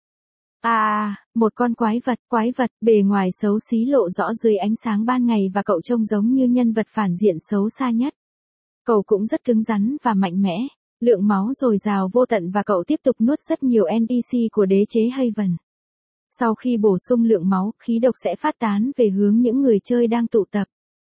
Một con quái vật, bề ngoài xấu xí lộ rõ dưới ánh sáng ban ngày và cậu trông giống như nhân vật phản diện xấu xa nhất. Cậu cũng rất cứng rắn và mạnh mẽ. Lượng máu dồi dào vô tận và cậu tiếp tục nuốt rất nhiều NPC của đế chế Haven. Sau khi bổ sung lượng máu, khí độc sẽ phát tán về hướng những người chơi đang tụ tập.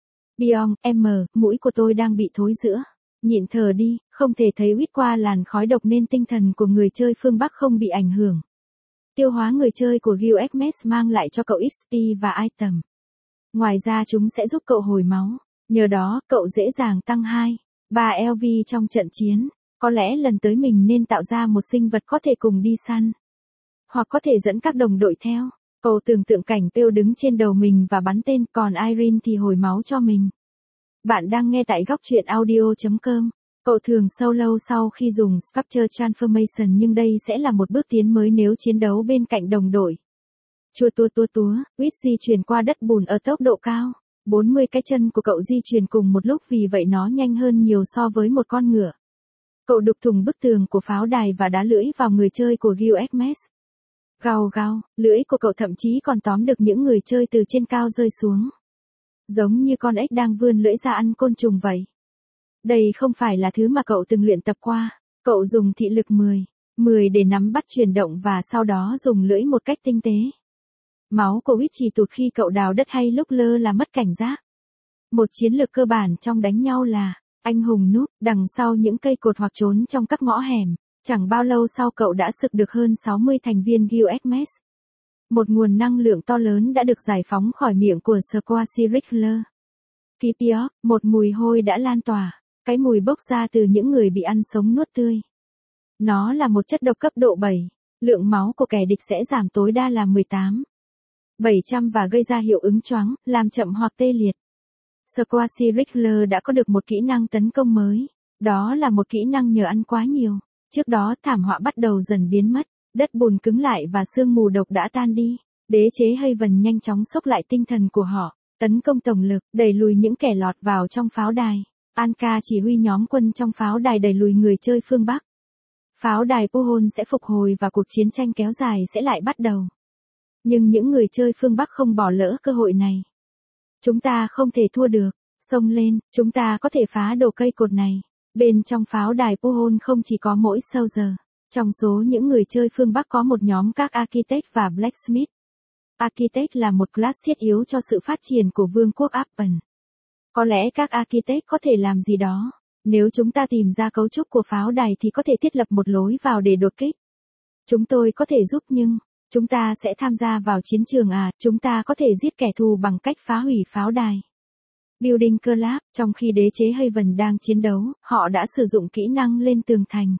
Mũi của tôi đang bị thối rữa. Nhịn thở đi, không thể thấy Quýt qua làn khói độc nên tinh thần của người chơi phương Bắc không bị ảnh hưởng. Tiêu hóa người chơi của Gilgamesh mang lại cho cậu XP và item. Ngoài ra chúng sẽ giúp cậu hồi máu. Nhờ đó, cậu dễ dàng tăng 3 LV trong trận chiến. Có lẽ lần tới mình nên tạo ra một sinh vật có thể cùng đi săn. Hoặc có thể dẫn các đồng đội theo. Cậu tưởng tượng cảnh Pêu đứng trên đầu mình và bắn tên, còn Irene thì hồi máu cho mình. Bạn đang nghe tại góc truyện audio.com. Cậu thường solo sau khi dùng Sculpture Transformation nhưng đây sẽ là một bước tiến mới nếu chiến đấu bên cạnh đồng đội. Chua tua tua túa, Quýt di chuyển qua đất bùn ở tốc độ cao. 40 cái chân của cậu di chuyển cùng một lúc vì vậy nó nhanh hơn nhiều so với một con ngựa. Cậu đục thủng bức tường của pháo đài và đá lưỡi vào người chơi của Gilgamesh. Gào gào, lưỡi của cậu thậm chí còn tóm được những người chơi từ trên cao rơi xuống. Giống như con ếch đang vươn lưỡi ra ăn côn trùng vậy. Đây không phải là thứ mà cậu từng luyện tập qua. Cậu dùng thị lực 10 để nắm bắt chuyển động và sau đó dùng lưỡi một cách tinh tế. Máu của Quýt chỉ tụt khi cậu đào đất hay lúc lơ là mất cảnh giác. Một chiến lược cơ bản trong đánh nhau là anh hùng núp đằng sau những cây cột hoặc trốn trong các ngõ hẻm. Chẳng bao lâu sau cậu đã sực được hơn 60 thành viên Gilgamesh. Một nguồn năng lượng to lớn đã được giải phóng khỏi miệng của Squashy Rickler. Kipiok, một mùi hôi đã lan tỏa, cái mùi bốc ra từ những người bị ăn sống nuốt tươi. Nó là một chất độc cấp độ 7, lượng máu của kẻ địch sẽ giảm tối đa là 18,700 và gây ra hiệu ứng choáng, làm chậm hoặc tê liệt. Squashy Rickler đã có được một kỹ năng tấn công mới, đó là một kỹ năng nhờ ăn quá nhiều. Trước đó thảm họa bắt đầu dần biến mất, đất bùn cứng lại và sương mù độc đã tan đi. Đế chế Haven nhanh chóng xốc lại tinh thần của họ, tấn công tổng lực, đẩy lùi những kẻ lọt vào trong pháo đài. Anka chỉ huy nhóm quân trong pháo đài đẩy lùi người chơi phương Bắc. Pháo đài Puhon sẽ phục hồi và cuộc chiến tranh kéo dài sẽ lại bắt đầu. Nhưng những người chơi phương Bắc không bỏ lỡ cơ hội này. Chúng ta không thể thua được, xông lên, chúng ta có thể phá đổ cây cột này. Bên trong pháo đài Puhon không chỉ có mỗi soldier. Trong số những người chơi phương Bắc có một nhóm các Architect và Blacksmith. Architect là một class thiết yếu cho sự phát triển của vương quốc Appen. Có lẽ các Architect có thể làm gì đó. Nếu chúng ta tìm ra cấu trúc của pháo đài thì có thể thiết lập một lối vào để đột kích. Chúng tôi có thể giúp nhưng, chúng ta sẽ tham gia vào chiến trường chúng ta có thể giết kẻ thù bằng cách phá hủy pháo đài. Building Collapse, trong khi đế chế Haven đang chiến đấu, họ đã sử dụng kỹ năng lên tường thành.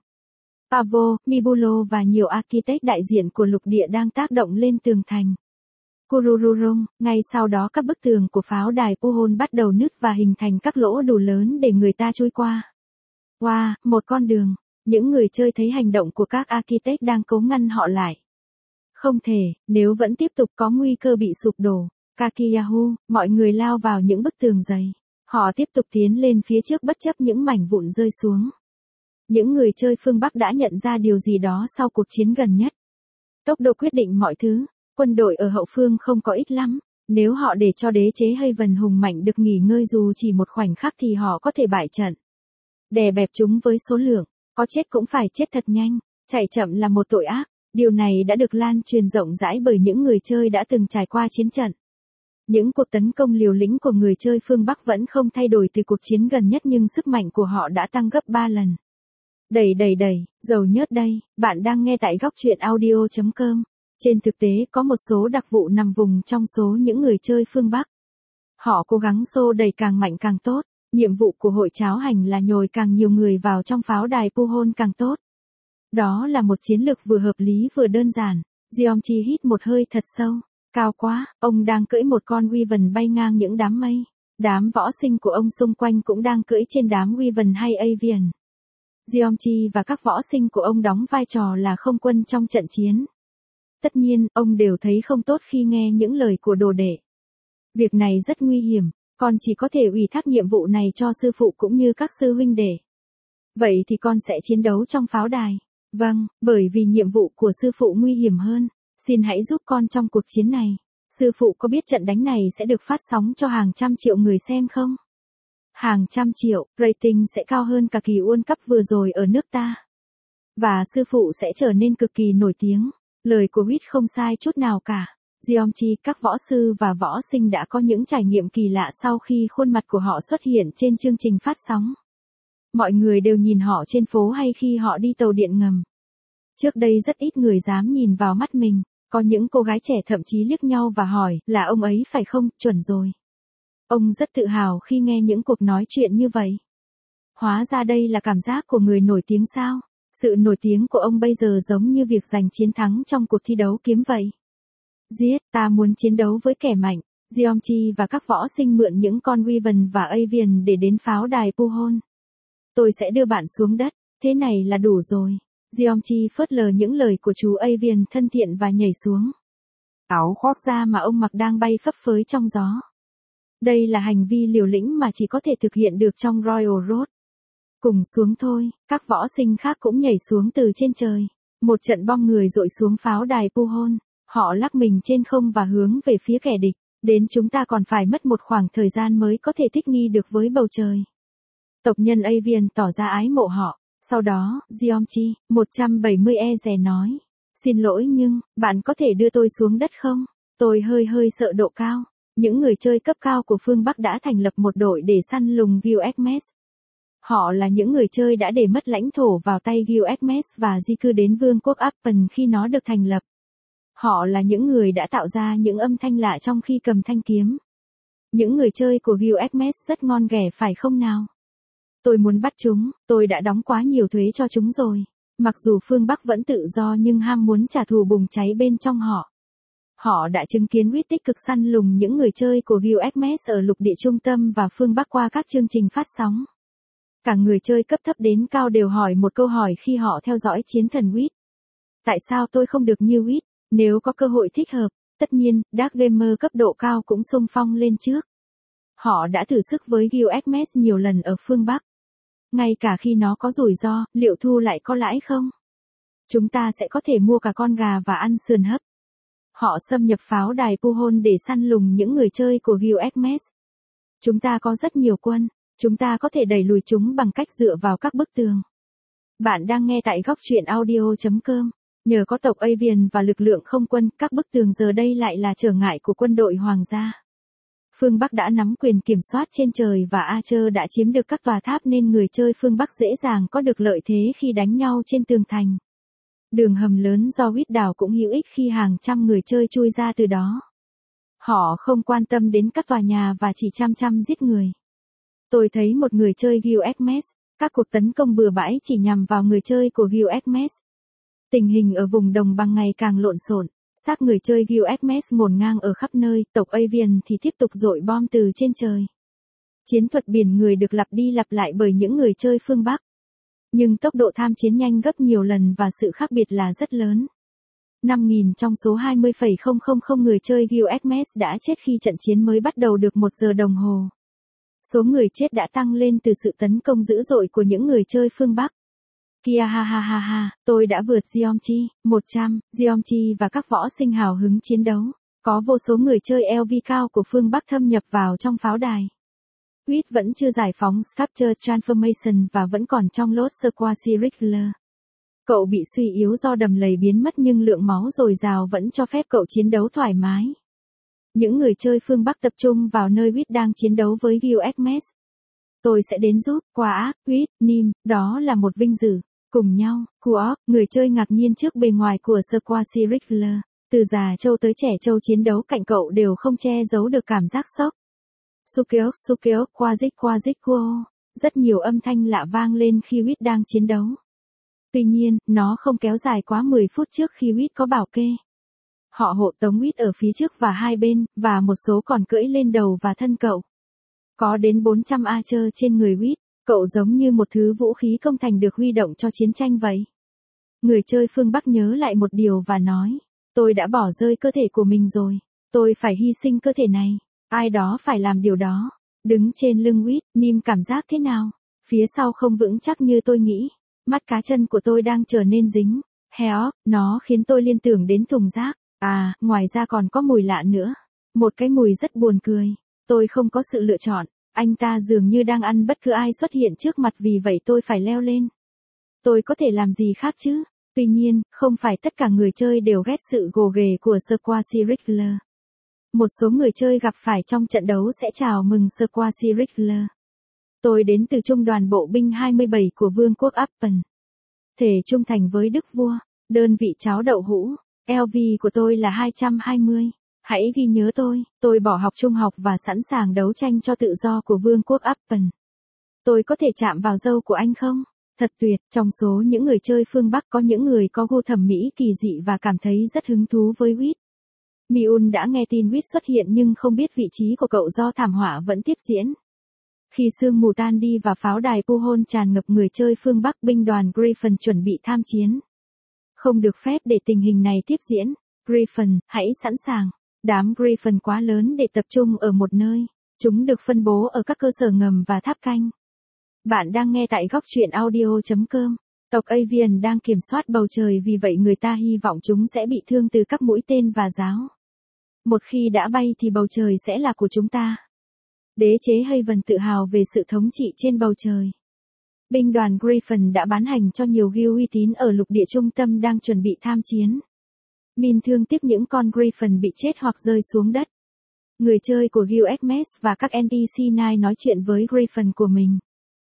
Pavo, Mibulo và nhiều architect đại diện của lục địa đang tác động lên tường thành. Kurururung, ngay sau đó các bức tường của pháo đài Puhon bắt đầu nứt và hình thành các lỗ đủ lớn để người ta trôi qua. Wow, một con đường. Những người chơi thấy hành động của các architect đang cố ngăn họ lại. Không thể, nếu vẫn tiếp tục có nguy cơ bị sụp đổ. Kakiyahu, mọi người lao vào những bức tường dày. Họ tiếp tục tiến lên phía trước bất chấp những mảnh vụn rơi xuống. Những người chơi phương Bắc đã nhận ra điều gì đó sau cuộc chiến gần nhất. Tốc độ quyết định mọi thứ, quân đội ở hậu phương không có ít lắm. Nếu họ để cho đế chế Haven hùng mạnh được nghỉ ngơi dù chỉ một khoảnh khắc thì họ có thể bại trận. Đè bẹp chúng với số lượng, có chết cũng phải chết thật nhanh, chạy chậm là một tội ác. Điều này đã được lan truyền rộng rãi bởi những người chơi đã từng trải qua chiến trận. Những cuộc tấn công liều lĩnh của người chơi phương Bắc vẫn không thay đổi từ cuộc chiến gần nhất nhưng sức mạnh của họ đã tăng gấp 3 lần. Đẩy, dầu nhớt đây, bạn đang nghe tại góc truyện audio.com. Trên thực tế có một số đặc vụ nằm vùng trong số những người chơi phương Bắc. Họ cố gắng xô đẩy càng mạnh càng tốt, nhiệm vụ của hội cháo hành là nhồi càng nhiều người vào trong pháo đài Puhon càng tốt. Đó là một chiến lược vừa hợp lý vừa đơn giản. Gyeongchi hít một hơi thật sâu. Cao quá, ông đang cưỡi một con Wyvern bay ngang những đám mây. Đám võ sinh của ông xung quanh cũng đang cưỡi trên đám Wyvern hay Avian. Gyeongchi và các võ sinh của ông đóng vai trò là không quân trong trận chiến. Tất nhiên, ông đều thấy không tốt khi nghe những lời của đồ đệ. Việc này rất nguy hiểm, con chỉ có thể ủy thác nhiệm vụ này cho sư phụ cũng như các sư huynh đệ. Vậy thì con sẽ chiến đấu trong pháo đài. Vâng, bởi vì nhiệm vụ của sư phụ nguy hiểm hơn. Xin hãy giúp con trong cuộc chiến này. Sư phụ có biết trận đánh này sẽ được phát sóng cho hàng trăm triệu người xem không? Hàng trăm triệu, rating sẽ cao hơn cả kỳ World Cup vừa rồi ở nước ta. Và sư phụ sẽ trở nên cực kỳ nổi tiếng. Lời của Quýt không sai chút nào cả. Gyeongchi, các võ sư và võ sinh đã có những trải nghiệm kỳ lạ sau khi khuôn mặt của họ xuất hiện trên chương trình phát sóng. Mọi người đều nhìn họ trên phố hay khi họ đi tàu điện ngầm. Trước đây rất ít người dám nhìn vào mắt mình. Có những cô gái trẻ thậm chí liếc nhau và hỏi là ông ấy phải không, chuẩn rồi. Ông rất tự hào khi nghe những cuộc nói chuyện như vậy. Hóa ra đây là cảm giác của người nổi tiếng sao? Sự nổi tiếng của ông bây giờ giống như việc giành chiến thắng trong cuộc thi đấu kiếm vậy. Giết, ta muốn chiến đấu với kẻ mạnh. Gyeongchi và các võ sinh mượn những con Wyvern và Avian để đến pháo đài Puhon. Tôi sẽ đưa bạn xuống đất, thế này là đủ rồi. Jeongchi phớt lờ những lời của chú Avian thân thiện và nhảy xuống. Áo khoác da mà ông mặc đang bay phấp phới trong gió. Đây là hành vi liều lĩnh mà chỉ có thể thực hiện được trong Royal Road. Cùng xuống thôi, các võ sinh khác cũng nhảy xuống từ trên trời. Một trận bom người dội xuống pháo đài Puhon. Họ lắc mình trên không và hướng về phía kẻ địch. Đến chúng ta còn phải mất một khoảng thời gian mới có thể thích nghi được với bầu trời. Tộc nhân Avian tỏ ra ái mộ họ. Sau đó, Jeongchi, 170 nói. Xin lỗi nhưng, bạn có thể đưa tôi xuống đất không? Tôi hơi sợ độ cao. Những người chơi cấp cao của phương Bắc đã thành lập một đội để săn lùng Gilgamesh. Họ là những người chơi đã để mất lãnh thổ vào tay Gilgamesh và di cư đến vương quốc Appen khi nó được thành lập. Họ là những người đã tạo ra những âm thanh lạ trong khi cầm thanh kiếm. Những người chơi của Gilgamesh rất ngon ghẻ phải không nào? Tôi muốn bắt chúng, tôi đã đóng quá nhiều thuế cho chúng rồi. Mặc dù phương Bắc vẫn tự do nhưng ham muốn trả thù bùng cháy bên trong họ. Họ đã chứng kiến Wit tích cực săn lùng những người chơi của Gilgamesh ở lục địa trung tâm và phương Bắc qua các chương trình phát sóng. Cả người chơi cấp thấp đến cao đều hỏi một câu hỏi khi họ theo dõi chiến thần Wit. Tại sao tôi không được như Wit? Nếu có cơ hội thích hợp, tất nhiên, Dark Gamer cấp độ cao cũng xung phong lên trước. Họ đã thử sức với Gilgamesh nhiều lần ở phương Bắc. Ngay cả khi nó có rủi ro, liệu thu lại có lãi không? Chúng ta sẽ có thể mua cả con gà và ăn sườn hấp. Họ xâm nhập pháo đài Puhon để săn lùng những người chơi của Gilgamesh. Chúng ta có rất nhiều quân. Chúng ta có thể đẩy lùi chúng bằng cách dựa vào các bức tường. Bạn đang nghe tại góc truyện audio.com. Nhờ có tộc Avian và lực lượng không quân, các bức tường giờ đây lại là trở ngại của quân đội hoàng gia. Phương Bắc đã nắm quyền kiểm soát trên trời và Archer đã chiếm được các tòa tháp nên người chơi phương Bắc dễ dàng có được lợi thế khi đánh nhau trên tường thành. Đường hầm lớn do Wit đào cũng hữu ích khi hàng trăm người chơi chui ra từ đó. Họ không quan tâm đến các tòa nhà và chỉ chăm giết người. Tôi thấy một người chơi Gilgamesh, các cuộc tấn công bừa bãi chỉ nhằm vào người chơi của Gilgamesh. Tình hình ở vùng đồng bằng ngày càng lộn xộn, xác người chơi Gilgamesh ngổn ngang ở khắp nơi, tộc Avian thì tiếp tục dội bom từ trên trời. Chiến thuật biển người được lặp đi lặp lại bởi những người chơi phương Bắc. Nhưng tốc độ tham chiến nhanh gấp nhiều lần và sự khác biệt là rất lớn. 5.000 trong số 20,000 người chơi Gilgamesh đã chết khi trận chiến mới bắt đầu được 1 giờ đồng hồ. Số người chết đã tăng lên từ sự tấn công dữ dội của những người chơi phương Bắc. Kia ha ha ha ha, tôi đã vượt Jeongchi, 100, Jeongchi và các võ sinh hào hứng chiến đấu. Có vô số người chơi LV cao của phương Bắc thâm nhập vào trong pháo đài. Wit vẫn chưa giải phóng Sculpture Transformation và vẫn còn trong lốt Sequasi Riddler. Cậu bị suy yếu do đầm lầy biến mất nhưng lượng máu dồi dào vẫn cho phép cậu chiến đấu thoải mái. Những người chơi phương Bắc tập trung vào nơi Wit đang chiến đấu với Gilgamesh. Tôi sẽ đến giúp, quá ác, Wit, Nim, đó là một vinh dự. Cùng nhau, Kuok, người chơi ngạc nhiên trước bề ngoài của Sequasi Riddler. Từ già trâu tới trẻ trâu chiến đấu cạnh cậu đều không che giấu được cảm giác sốc. Sukeok, Quazik, Kuo. Rất nhiều âm thanh lạ vang lên khi Wit đang chiến đấu. Tuy nhiên, nó không kéo dài quá 10 phút trước khi Wit có bảo kê. Họ hộ tống Wit ở phía trước và hai bên, và một số còn cưỡi lên đầu và thân cậu. Có đến 400 Archer trên người Wit, cậu giống như một thứ vũ khí công thành được huy động cho chiến tranh vậy. Người chơi phương Bắc nhớ lại một điều và nói, tôi đã bỏ rơi cơ thể của mình rồi, tôi phải hy sinh cơ thể này, ai đó phải làm điều đó. Đứng trên lưng Wit, Nim cảm giác thế nào? Phía sau không vững chắc như tôi nghĩ, mắt cá chân của tôi đang trở nên dính. Heok, nó khiến tôi liên tưởng đến thùng rác. À, ngoài ra còn có mùi lạ nữa. Một cái mùi rất buồn cười. Tôi không có sự lựa chọn. Anh ta dường như đang ăn bất cứ ai xuất hiện trước mặt vì vậy tôi phải leo lên. Tôi có thể làm gì khác chứ? Tuy nhiên, không phải tất cả người chơi đều ghét sự gồ ghề của Sequasi Riddler. Một số người chơi gặp phải trong trận đấu sẽ chào mừng Sequasi Riddler. Tôi đến từ trung đoàn bộ binh 27 của Vương quốc Appen. Thể trung thành với Đức Vua, đơn vị cháo đậu hũ. LV của tôi là 220. Hãy ghi nhớ tôi bỏ học trung học và sẵn sàng đấu tranh cho tự do của Vương quốc Appen. Tôi có thể chạm vào râu của anh không? Thật tuyệt, trong số những người chơi phương Bắc có những người có gu thẩm mỹ kỳ dị và cảm thấy rất hứng thú với Wit. Miun đã nghe tin Wit xuất hiện nhưng không biết vị trí của cậu do thảm họa vẫn tiếp diễn. Khi sương mù tan đi và pháo đài Puhon tràn ngập người chơi phương Bắc, binh đoàn Griffin chuẩn bị tham chiến. Không được phép để tình hình này tiếp diễn. Griffin, hãy sẵn sàng. Đám Griffin quá lớn để tập trung ở một nơi. Chúng được phân bố ở các cơ sở ngầm và tháp canh. Bạn đang nghe tại góc truyện audio.com. Tộc Avian đang kiểm soát bầu trời, vì vậy người ta hy vọng chúng sẽ bị thương từ các mũi tên và giáo. Một khi đã bay thì bầu trời sẽ là của chúng ta. Đế chế Haven tự hào về sự thống trị trên bầu trời. Binh đoàn Griffin đã bán hành cho nhiều guild uy tín ở lục địa trung tâm đang chuẩn bị tham chiến. Min thương tiếc những con Griffin bị chết hoặc rơi xuống đất. Người chơi của Guild Hermes và các NPC Nine nói chuyện với Griffin của mình.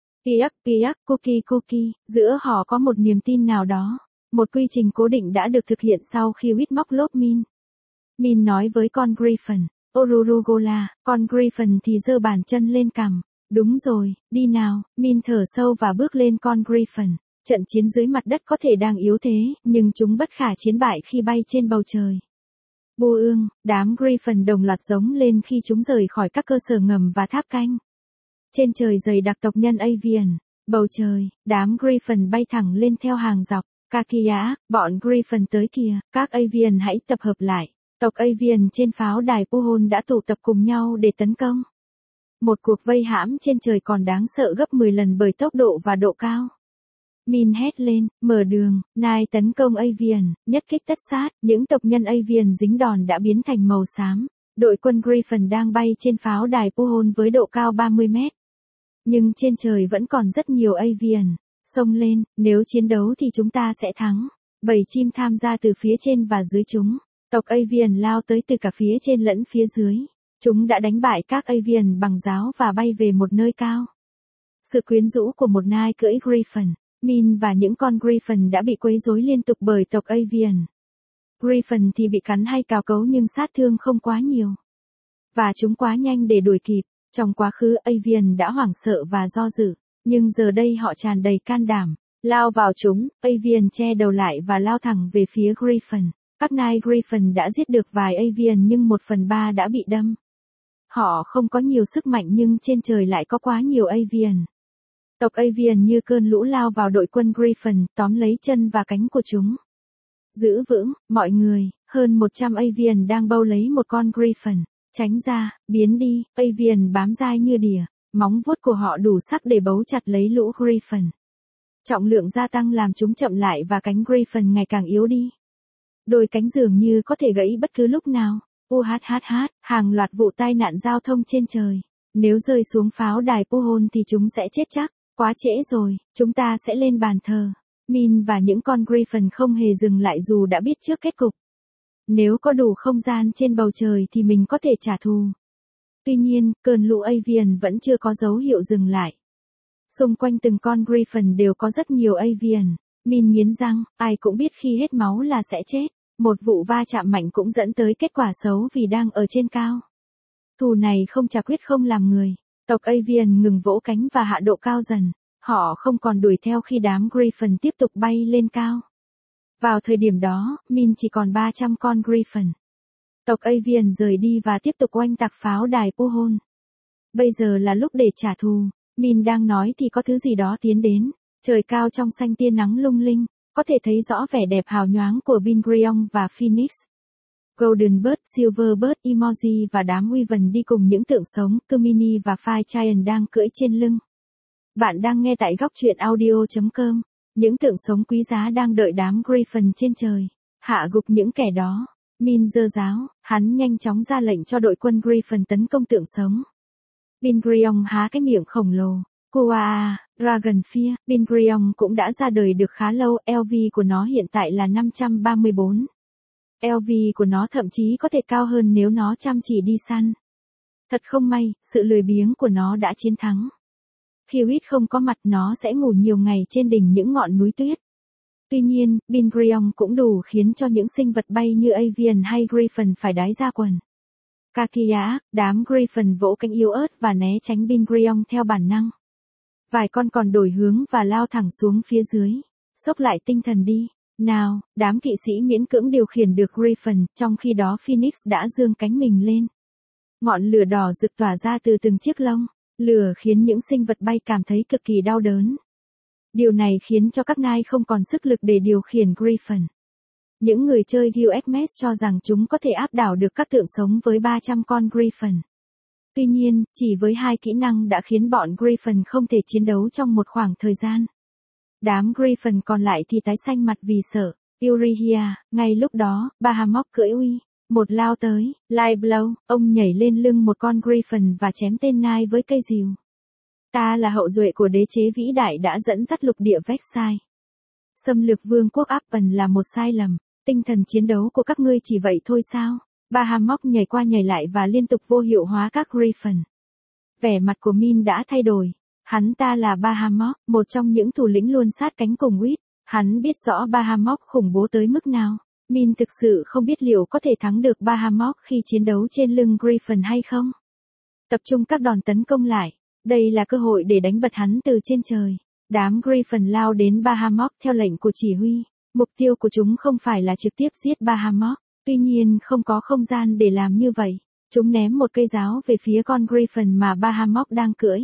Kiak, cookie, giữa họ có một niềm tin nào đó. Một quy trình cố định đã được thực hiện sau khi Whit móc lốp Min. Min nói với con Griffin, Orurugola, con Griffin thì giơ bàn chân lên cằm. Đúng rồi, đi nào. Min thở sâu và bước lên con Griffin. Trận chiến dưới mặt đất có thể đang yếu thế, nhưng chúng bất khả chiến bại khi bay trên bầu trời. Bô ương, đám Griffin đồng loạt giống lên khi chúng rời khỏi các cơ sở ngầm và tháp canh. Trên trời dày đặc tộc nhân Avian, bầu trời, đám Griffin bay thẳng lên theo hàng dọc. Kakia, bọn Griffin tới kìa, các Avian hãy tập hợp lại. Tộc Avian trên pháo đài Puhon đã tụ tập cùng nhau để tấn công. Một cuộc vây hãm trên trời còn đáng sợ gấp 10 lần bởi tốc độ và độ cao. Min hét lên, mở đường, Nai tấn công Avian, nhất kích tất sát. Những tộc nhân Avian dính đòn đã biến thành màu xám. Đội quân Griffin đang bay trên pháo đài Puhon với độ cao 30 mét. Nhưng trên trời vẫn còn rất nhiều Avian. Xông lên, nếu chiến đấu thì chúng ta sẽ thắng. Bầy chim tham gia từ phía trên và dưới chúng. Tộc Avian lao tới từ cả phía trên lẫn phía dưới. Chúng đã đánh bại các Avian bằng giáo và bay về một nơi cao. Sự quyến rũ của một nai cưỡi Griffin. Min và những con Griffin đã bị quấy rối liên tục bởi tộc Avian. Griffin thì bị cắn hay cào cấu nhưng sát thương không quá nhiều. Và chúng quá nhanh để đuổi kịp. Trong quá khứ Avian đã hoảng sợ và do dự. Nhưng giờ đây họ tràn đầy can đảm. Lao vào chúng, Avian che đầu lại và lao thẳng về phía Griffin. Các nai Griffin đã giết được vài Avian nhưng 1/3 đã bị đâm. Họ không có nhiều sức mạnh nhưng trên trời lại có quá nhiều Avian. Tộc Avian như cơn lũ lao vào đội quân Griffin, tóm lấy chân và cánh của chúng. Giữ vững, mọi người, hơn 100 Avian đang bâu lấy một con Griffin. Tránh ra, biến đi, Avian bám dai như đỉa. Móng vuốt của họ đủ sắc để bấu chặt lấy lũ Griffin. Trọng lượng gia tăng làm chúng chậm lại và cánh Griffin ngày càng yếu đi. Đôi cánh dường như có thể gãy bất cứ lúc nào. Hàng loạt vụ tai nạn giao thông trên trời. Nếu rơi xuống pháo đài Puhon thì chúng sẽ chết chắc. Quá trễ rồi, chúng ta sẽ lên bàn thờ. Min và những con Griffin không hề dừng lại dù đã biết trước kết cục. Nếu có đủ không gian trên bầu trời thì mình có thể trả thù. Tuy nhiên, cơn lũ Avian vẫn chưa có dấu hiệu dừng lại. Xung quanh từng con Griffin đều có rất nhiều Avian. Min nghiến răng, ai cũng biết khi hết máu là sẽ chết. Một vụ va chạm mạnh cũng dẫn tới kết quả xấu vì đang ở trên cao. Thù này không trả quyết không làm người. Tộc Avian ngừng vỗ cánh và hạ độ cao dần. Họ không còn đuổi theo khi đám Griffin tiếp tục bay lên cao. Vào thời điểm đó, Min chỉ còn 300 con Griffin. Tộc Avian rời đi và tiếp tục oanh tạc pháo đài Puhon. Bây giờ là lúc để trả thù. Min đang nói thì có thứ gì đó tiến đến. Trời cao trong xanh tia nắng lung linh. Có thể thấy rõ vẻ đẹp hào nhoáng của Bingrion và Phoenix. Golden Bird, Silver Bird, Emoji và đám Wyvern đi cùng những tượng sống, Kumini và Fire Giant đang cưỡi trên lưng. Bạn đang nghe tại góc truyện audio.com. Những tượng sống quý giá đang đợi đám Griffin trên trời. Hạ gục những kẻ đó. Min giơ giáo, hắn nhanh chóng ra lệnh cho đội quân Griffin tấn công tượng sống. Bingrion há cái miệng khổng lồ. Kuaa, Dragon Fear, Bingrion cũng đã ra đời được khá lâu, LV của nó hiện tại là 534. LV của nó thậm chí có thể cao hơn nếu nó chăm chỉ đi săn. Thật không may, sự lười biếng của nó đã chiến thắng. Khi Whit không có mặt nó sẽ ngủ nhiều ngày trên đỉnh những ngọn núi tuyết. Tuy nhiên, Bingrion cũng đủ khiến cho những sinh vật bay như Avian hay Griffin phải đái ra quần. Kakia, đám Griffin vỗ cánh yếu ớt và né tránh Bingrion theo bản năng. Vài con còn đổi hướng và lao thẳng xuống phía dưới. Xốc lại tinh thần đi. Nào, đám kỵ sĩ miễn cưỡng điều khiển được Griffin, trong khi đó Phoenix đã giương cánh mình lên. Ngọn lửa đỏ rực tỏa ra từ từng chiếc lông. Lửa khiến những sinh vật bay cảm thấy cực kỳ đau đớn. Điều này khiến cho các nai không còn sức lực để điều khiển Griffin. Những người chơi Guild cho rằng chúng có thể áp đảo được các tượng sống với 300 con Griffin. Tuy nhiên, chỉ với 2 kỹ năng đã khiến bọn Griffin không thể chiến đấu trong một khoảng thời gian. Đám Griffin còn lại thì tái xanh mặt vì sợ. Uriah, ngay lúc đó, Bahamut cưỡi uy. Một lao tới, Light Blow, ông nhảy lên lưng một con Griffin và chém tên nai với cây rìu. Ta là hậu duệ của đế chế vĩ đại đã dẫn dắt lục địa Vexai. Xâm lược vương quốc Appen là một sai lầm, tinh thần chiến đấu của các ngươi chỉ vậy thôi sao? Bahamut nhảy qua nhảy lại và liên tục vô hiệu hóa các Griffin. Vẻ mặt của Min đã thay đổi. Hắn ta là Bahamut, một trong những thủ lĩnh luôn sát cánh cùng Wit. Hắn biết rõ Bahamut khủng bố tới mức nào. Min thực sự không biết liệu có thể thắng được Bahamut khi chiến đấu trên lưng Griffin hay không. Tập trung các đòn tấn công lại. Đây là cơ hội để đánh bật hắn từ trên trời. Đám Griffin lao đến Bahamut theo lệnh của chỉ huy. Mục tiêu của chúng không phải là trực tiếp giết Bahamut. Tuy nhiên không có không gian để làm như vậy. Chúng ném một cây giáo về phía con Griffin mà Bahamut đang cưỡi.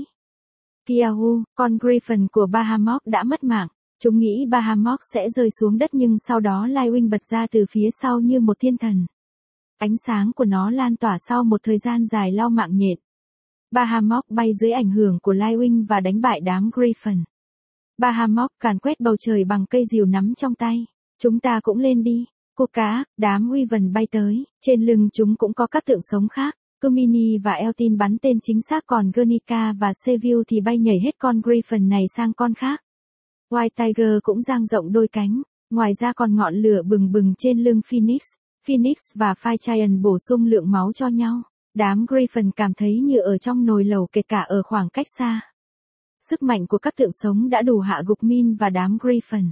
Kiahu, con Griffin của Bahamut đã mất mạng. Chúng nghĩ Bahamut sẽ rơi xuống đất nhưng sau đó Lightwing bật ra từ phía sau như một thiên thần. Ánh sáng của nó lan tỏa sau một thời gian dài lau mạng nhện. Bahamut bay dưới ảnh hưởng của Lightwing và đánh bại đám Griffin. Bahamut càn quét bầu trời bằng cây rìu nắm trong tay. Chúng ta cũng lên đi. Cô cá, đám Wyvern bay tới. Trên lưng chúng cũng có các tượng sống khác. Kumini và Eltin bắn tên chính xác còn Guernica và Seville thì bay nhảy hết con Griffin này sang con khác. White Tiger cũng dang rộng đôi cánh. Ngoài ra còn ngọn lửa bừng bừng trên lưng Phoenix. Phoenix và Fire Giant bổ sung lượng máu cho nhau. Đám Griffin cảm thấy như ở trong nồi lẩu kể cả ở khoảng cách xa. Sức mạnh của các tượng sống đã đủ hạ gục Min và đám Griffin.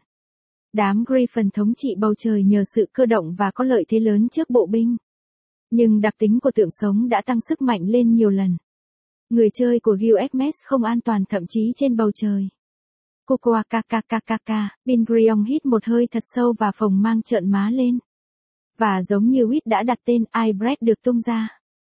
Đám Griffin thống trị bầu trời nhờ sự cơ động và có lợi thế lớn trước bộ binh. Nhưng đặc tính của tượng sống đã tăng sức mạnh lên nhiều lần. Người chơi của Guild không an toàn thậm chí trên bầu trời. Cocoa kakakakaka, Bingrion hít một hơi thật sâu và phồng mang trợn má lên. Và giống như Wit đã đặt tên, Ibret được tung ra.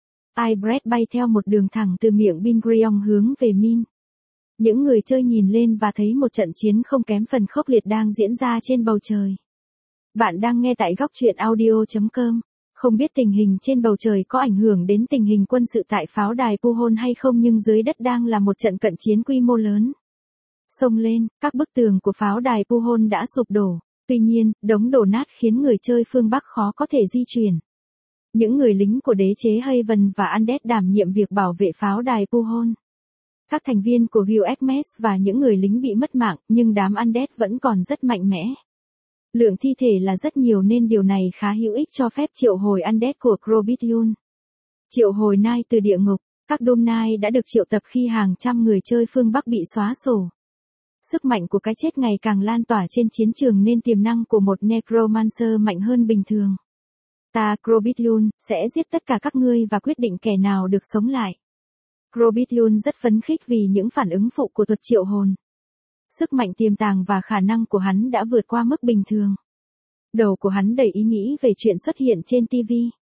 Ibret bay theo một đường thẳng từ miệng Bingrion hướng về Min. Những người chơi nhìn lên và thấy một trận chiến không kém phần khốc liệt đang diễn ra trên bầu trời. Bạn đang nghe tại góc truyện audio.com. Không biết tình hình trên bầu trời có ảnh hưởng đến tình hình quân sự tại pháo đài Puhon hay không nhưng dưới đất đang là một trận cận chiến quy mô lớn. Xông lên, các bức tường của pháo đài Puhon đã sụp đổ. Tuy nhiên, đống đổ nát khiến người chơi phương Bắc khó có thể di chuyển. Những người lính của đế chế Haven và Undead đảm nhiệm việc bảo vệ pháo đài Puhon. Các thành viên của Guild và những người lính bị mất mạng, nhưng đám Undead vẫn còn rất mạnh mẽ. Lượng thi thể là rất nhiều nên điều này khá hữu ích cho phép triệu hồi Undead của Krobithyun. Triệu hồi Nai từ địa ngục, các Doom Nai đã được triệu tập khi hàng trăm người chơi phương Bắc bị xóa sổ. Sức mạnh của cái chết ngày càng lan tỏa trên chiến trường nên tiềm năng của một Necromancer mạnh hơn bình thường. Ta Krobithyun sẽ giết tất cả các ngươi và quyết định kẻ nào được sống lại. Krobithyun rất phấn khích vì những phản ứng phụ của thuật triệu hồn. Sức mạnh tiềm tàng và khả năng của hắn đã vượt qua mức bình thường. Đầu của hắn đầy ý nghĩ về chuyện xuất hiện trên TV.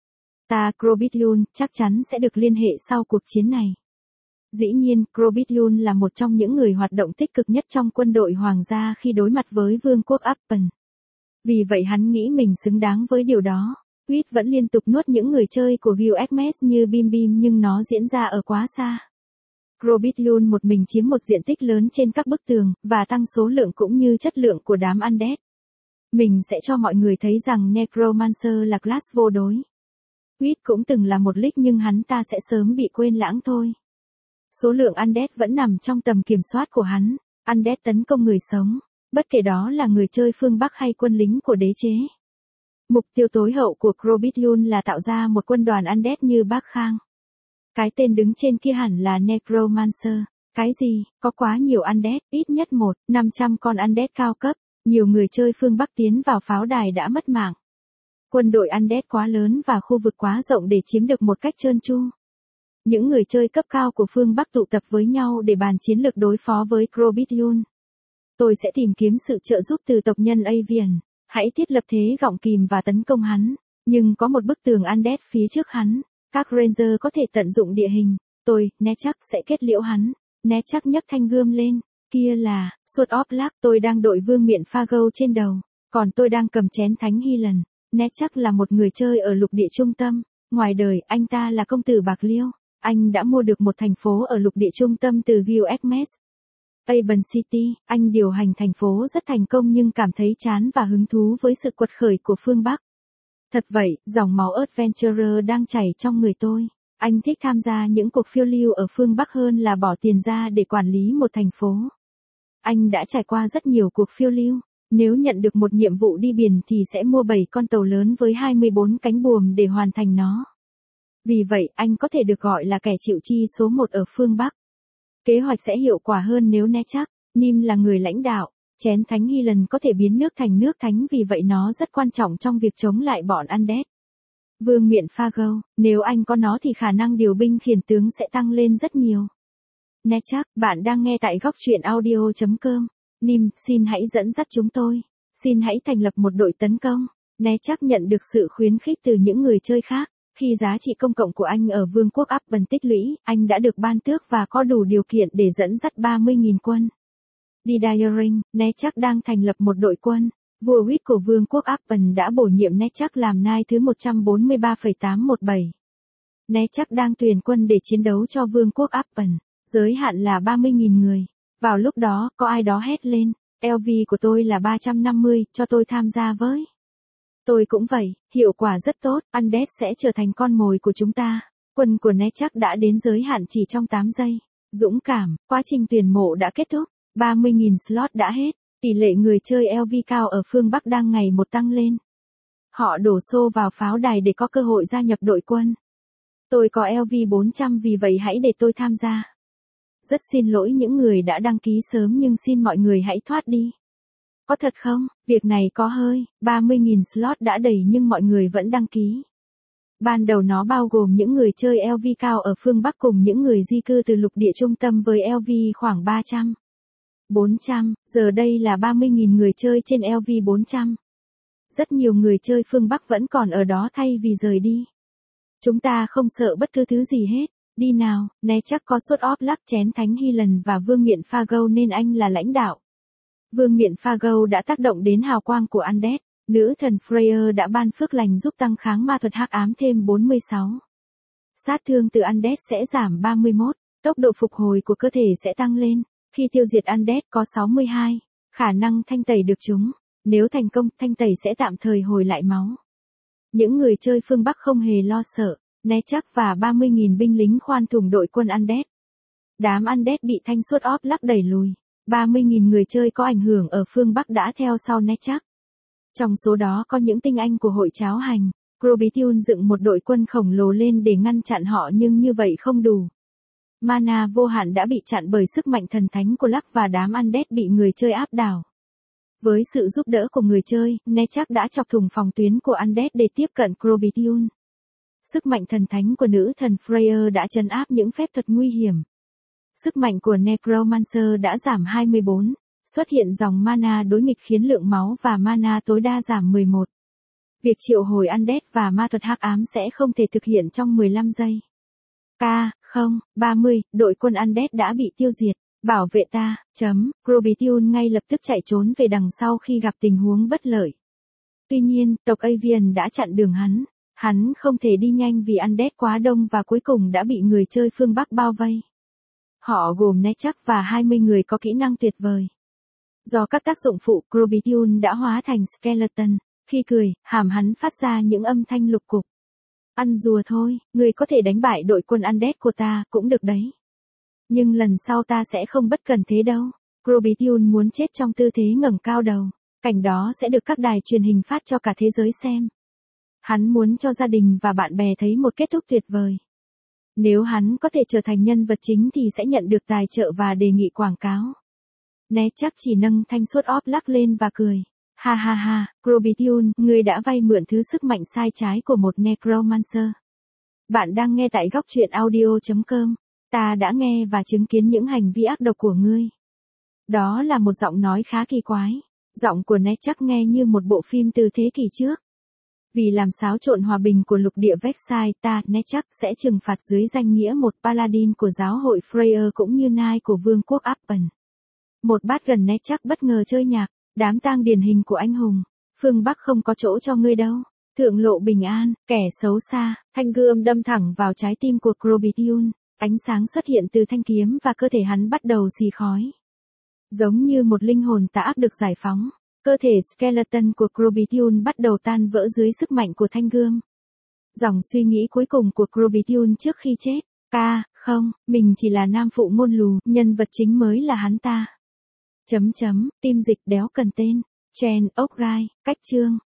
Ta Krobithyun chắc chắn sẽ được liên hệ sau cuộc chiến này. Dĩ nhiên, Krobithyun là một trong những người hoạt động tích cực nhất trong quân đội hoàng gia khi đối mặt với vương quốc Appen. Vì vậy hắn nghĩ mình xứng đáng với điều đó. Wit vẫn liên tục nuốt những người chơi của Guild như Bim Bim nhưng nó diễn ra ở quá xa. Krobithyun một mình chiếm một diện tích lớn trên các bức tường, và tăng số lượng cũng như chất lượng của đám Undead. Mình sẽ cho mọi người thấy rằng Necromancer là class vô đối. Wit cũng từng là một league nhưng hắn ta sẽ sớm bị quên lãng thôi. Số lượng Undead vẫn nằm trong tầm kiểm soát của hắn. Undead tấn công người sống, bất kể đó là người chơi phương Bắc hay quân lính của đế chế. Mục tiêu tối hậu của Krobithyun là tạo ra một quân đoàn Undead như Bắc Khang. Cái tên đứng trên kia hẳn là Necromancer. Cái gì, có quá nhiều Undead, ít nhất 500 con Undead cao cấp, nhiều người chơi phương Bắc tiến vào pháo đài đã mất mạng. Quân đội Undead quá lớn và khu vực quá rộng để chiếm được một cách trơn tru. Những người chơi cấp cao của phương Bắc tụ tập với nhau để bàn chiến lược đối phó với Krobithyun. Tôi sẽ tìm kiếm sự trợ giúp từ tộc nhân Avian. Hãy thiết lập thế gọng kìm và tấn công hắn. Nhưng có một bức tường Undead phía trước hắn. Các Ranger có thể tận dụng địa hình. Tôi, né chắc sẽ kết liễu hắn. Né chắc nhấc thanh gươm lên. Kia là, Sword of Luck, tôi đang đội vương miện Fargo trên đầu. Còn tôi đang cầm chén thánh hy lần. Né chắc là một người chơi ở lục địa trung tâm. Ngoài đời, anh ta là công tử bạc liêu. Anh đã mua được một thành phố ở lục địa trung tâm từ Gil Ekmes. Avon City, anh điều hành thành phố rất thành công nhưng cảm thấy chán và hứng thú với sự quật khởi của phương Bắc. Thật vậy, dòng máu adventurer đang chảy trong người tôi. Anh thích tham gia những cuộc phiêu lưu ở phương Bắc hơn là bỏ tiền ra để quản lý một thành phố. Anh đã trải qua rất nhiều cuộc phiêu lưu. Nếu nhận được một nhiệm vụ đi biển thì sẽ mua 7 con tàu lớn với 24 cánh buồm để hoàn thành nó. Vì vậy, anh có thể được gọi là kẻ chịu chi số 1 ở phương Bắc. Kế hoạch sẽ hiệu quả hơn nếu né chắc. Nim là người lãnh đạo. Chén thánh hy lần có thể biến nước thành nước thánh vì vậy nó rất quan trọng trong việc chống lại bọn Undead. Vương miện Fargo, nếu anh có nó thì khả năng điều binh khiển tướng sẽ tăng lên rất nhiều. Né chắc, bạn đang nghe tại góc truyện audio.com. Nim, xin hãy dẫn dắt chúng tôi. Xin hãy thành lập một đội tấn công. Né chắc nhận được sự khuyến khích từ những người chơi khác. Khi giá trị công cộng của anh ở Vương quốc Upton tích lũy, anh đã được ban tước và có đủ điều kiện để dẫn dắt 30.000 quân. Đi Diaring, né chắc đang thành lập một đội quân. Vua Whit của Vương quốc Upton đã bổ nhiệm né chắc làm nai thứ 143,817. Né chắc đang tuyển quân để chiến đấu cho Vương quốc Upton. Giới hạn là 30.000 người. Vào lúc đó, có ai đó hét lên, LV của tôi là 350, cho tôi tham gia với. Tôi cũng vậy, hiệu quả rất tốt, Undead sẽ trở thành con mồi của chúng ta. Quân của né chắc đã đến giới hạn chỉ trong 8 giây. Dũng cảm, quá trình tuyển mộ đã kết thúc, 30.000 slot đã hết. Tỷ lệ người chơi LV cao ở phương Bắc đang ngày một tăng lên. Họ đổ xô vào pháo đài để có cơ hội gia nhập đội quân. Tôi có LV 400 vì vậy hãy để tôi tham gia. Rất xin lỗi những người đã đăng ký sớm nhưng xin mọi người hãy thoát đi. Có thật không? Việc này có hơi, 30.000 slot đã đầy nhưng mọi người vẫn đăng ký. Ban đầu nó bao gồm những người chơi LV cao ở phương Bắc cùng những người di cư từ lục địa trung tâm với LV khoảng 300. 400, giờ đây là 30.000 người chơi trên LV 400. Rất nhiều người chơi phương Bắc vẫn còn ở đó thay vì rời đi. Chúng ta không sợ bất cứ thứ gì hết. Đi nào, né chắc có Sword of Luck chén thánh hy lần và vương miện Fargo nên anh là lãnh đạo. Vương miện Fargo đã tác động đến hào quang của Undead. Nữ thần Freya đã ban phước lành giúp tăng kháng ma thuật hắc ám thêm 46. Sát thương từ Undead sẽ giảm 31. Tốc độ phục hồi của cơ thể sẽ tăng lên. Khi tiêu diệt Undead có 62. Khả năng thanh tẩy được chúng. Nếu thành công, thanh tẩy sẽ tạm thời hồi lại máu. Những người chơi phương Bắc không hề lo sợ. Né chắc và 30.000 binh lính khoan thủng đội quân Undead. Đám Undead bị thanh Sword of Luck đẩy lùi. 30.000 người chơi có ảnh hưởng ở phương Bắc đã theo sau né chắc. Trong số đó có những tinh anh của hội cháo hành. Crobitiun dựng một đội quân khổng lồ lên để ngăn chặn họ nhưng như vậy không đủ. Mana vô hạn đã bị chặn bởi sức mạnh thần thánh của Luck và đám Undead bị người chơi áp đảo. Với sự giúp đỡ của người chơi, né chắc đã chọc thủng phòng tuyến của Undead để tiếp cận Crobitiun. Sức mạnh thần thánh của nữ thần Freya đã trấn áp những phép thuật nguy hiểm. Sức mạnh của Necromancer đã giảm 24. Xuất hiện dòng mana đối nghịch khiến lượng máu và mana tối đa giảm 11. Việc triệu hồi Undead và ma thuật hắc ám sẽ không thể thực hiện trong 15 giây. K030, đội quân Undead đã bị tiêu diệt. Bảo vệ ta, Crobitiun ngay lập tức chạy trốn về đằng sau khi gặp tình huống bất lợi. Tuy nhiên, tộc Avian đã chặn đường hắn. Hắn không thể đi nhanh vì Undead quá đông và cuối cùng đã bị người chơi phương Bắc bao vây. Họ gồm né chắc và 20 người có kỹ năng tuyệt vời. Do các tác dụng phụ, Crobitiun đã hóa thành skeleton. Khi cười, hàm hắn phát ra những âm thanh lục cục. Ăn rùa thôi, người có thể đánh bại đội quân Undead của ta, cũng được đấy. Nhưng lần sau ta sẽ không bất cần thế đâu. Crobitiun muốn chết trong tư thế ngẩng cao đầu. Cảnh đó sẽ được các đài truyền hình phát cho cả thế giới xem. Hắn muốn cho gia đình và bạn bè thấy một kết thúc tuyệt vời. Nếu hắn có thể trở thành nhân vật chính thì sẽ nhận được tài trợ và đề nghị quảng cáo. Né chắc chỉ nâng thanh Sword of Luck lên và cười. Ha ha ha, Crobitiun, ngươi đã vay mượn thứ sức mạnh sai trái của một Necromancer. Bạn đang nghe tại góc truyện audio.com. Ta đã nghe và chứng kiến những hành vi ác độc của ngươi. Đó là một giọng nói khá kỳ quái. Giọng của né chắc nghe như một bộ phim từ thế kỷ trước. Vì làm xáo trộn hòa bình của lục địa Versailles, ta, Nechak sẽ trừng phạt dưới danh nghĩa một paladin của giáo hội Freyr cũng như nai của vương quốc Appen. Một bát gần Nechak bất ngờ chơi nhạc, đám tang điển hình của anh hùng. Phương Bắc không có chỗ cho ngươi đâu. Thượng lộ bình an, kẻ xấu xa, thanh gươm đâm thẳng vào trái tim của Crobitiun. Ánh sáng xuất hiện từ thanh kiếm và cơ thể hắn bắt đầu xì khói. Giống như một linh hồn tà ác được giải phóng, cơ thể skeleton của Crobitiun bắt đầu tan vỡ dưới sức mạnh của thanh gươm. Dòng suy nghĩ cuối cùng của Crobitiun trước khi chết, không, mình chỉ là nam phụ ngôn lù, nhân vật chính mới là hắn ta. Tim dịch đéo cần tên, Chen, ốc gai, cách chương.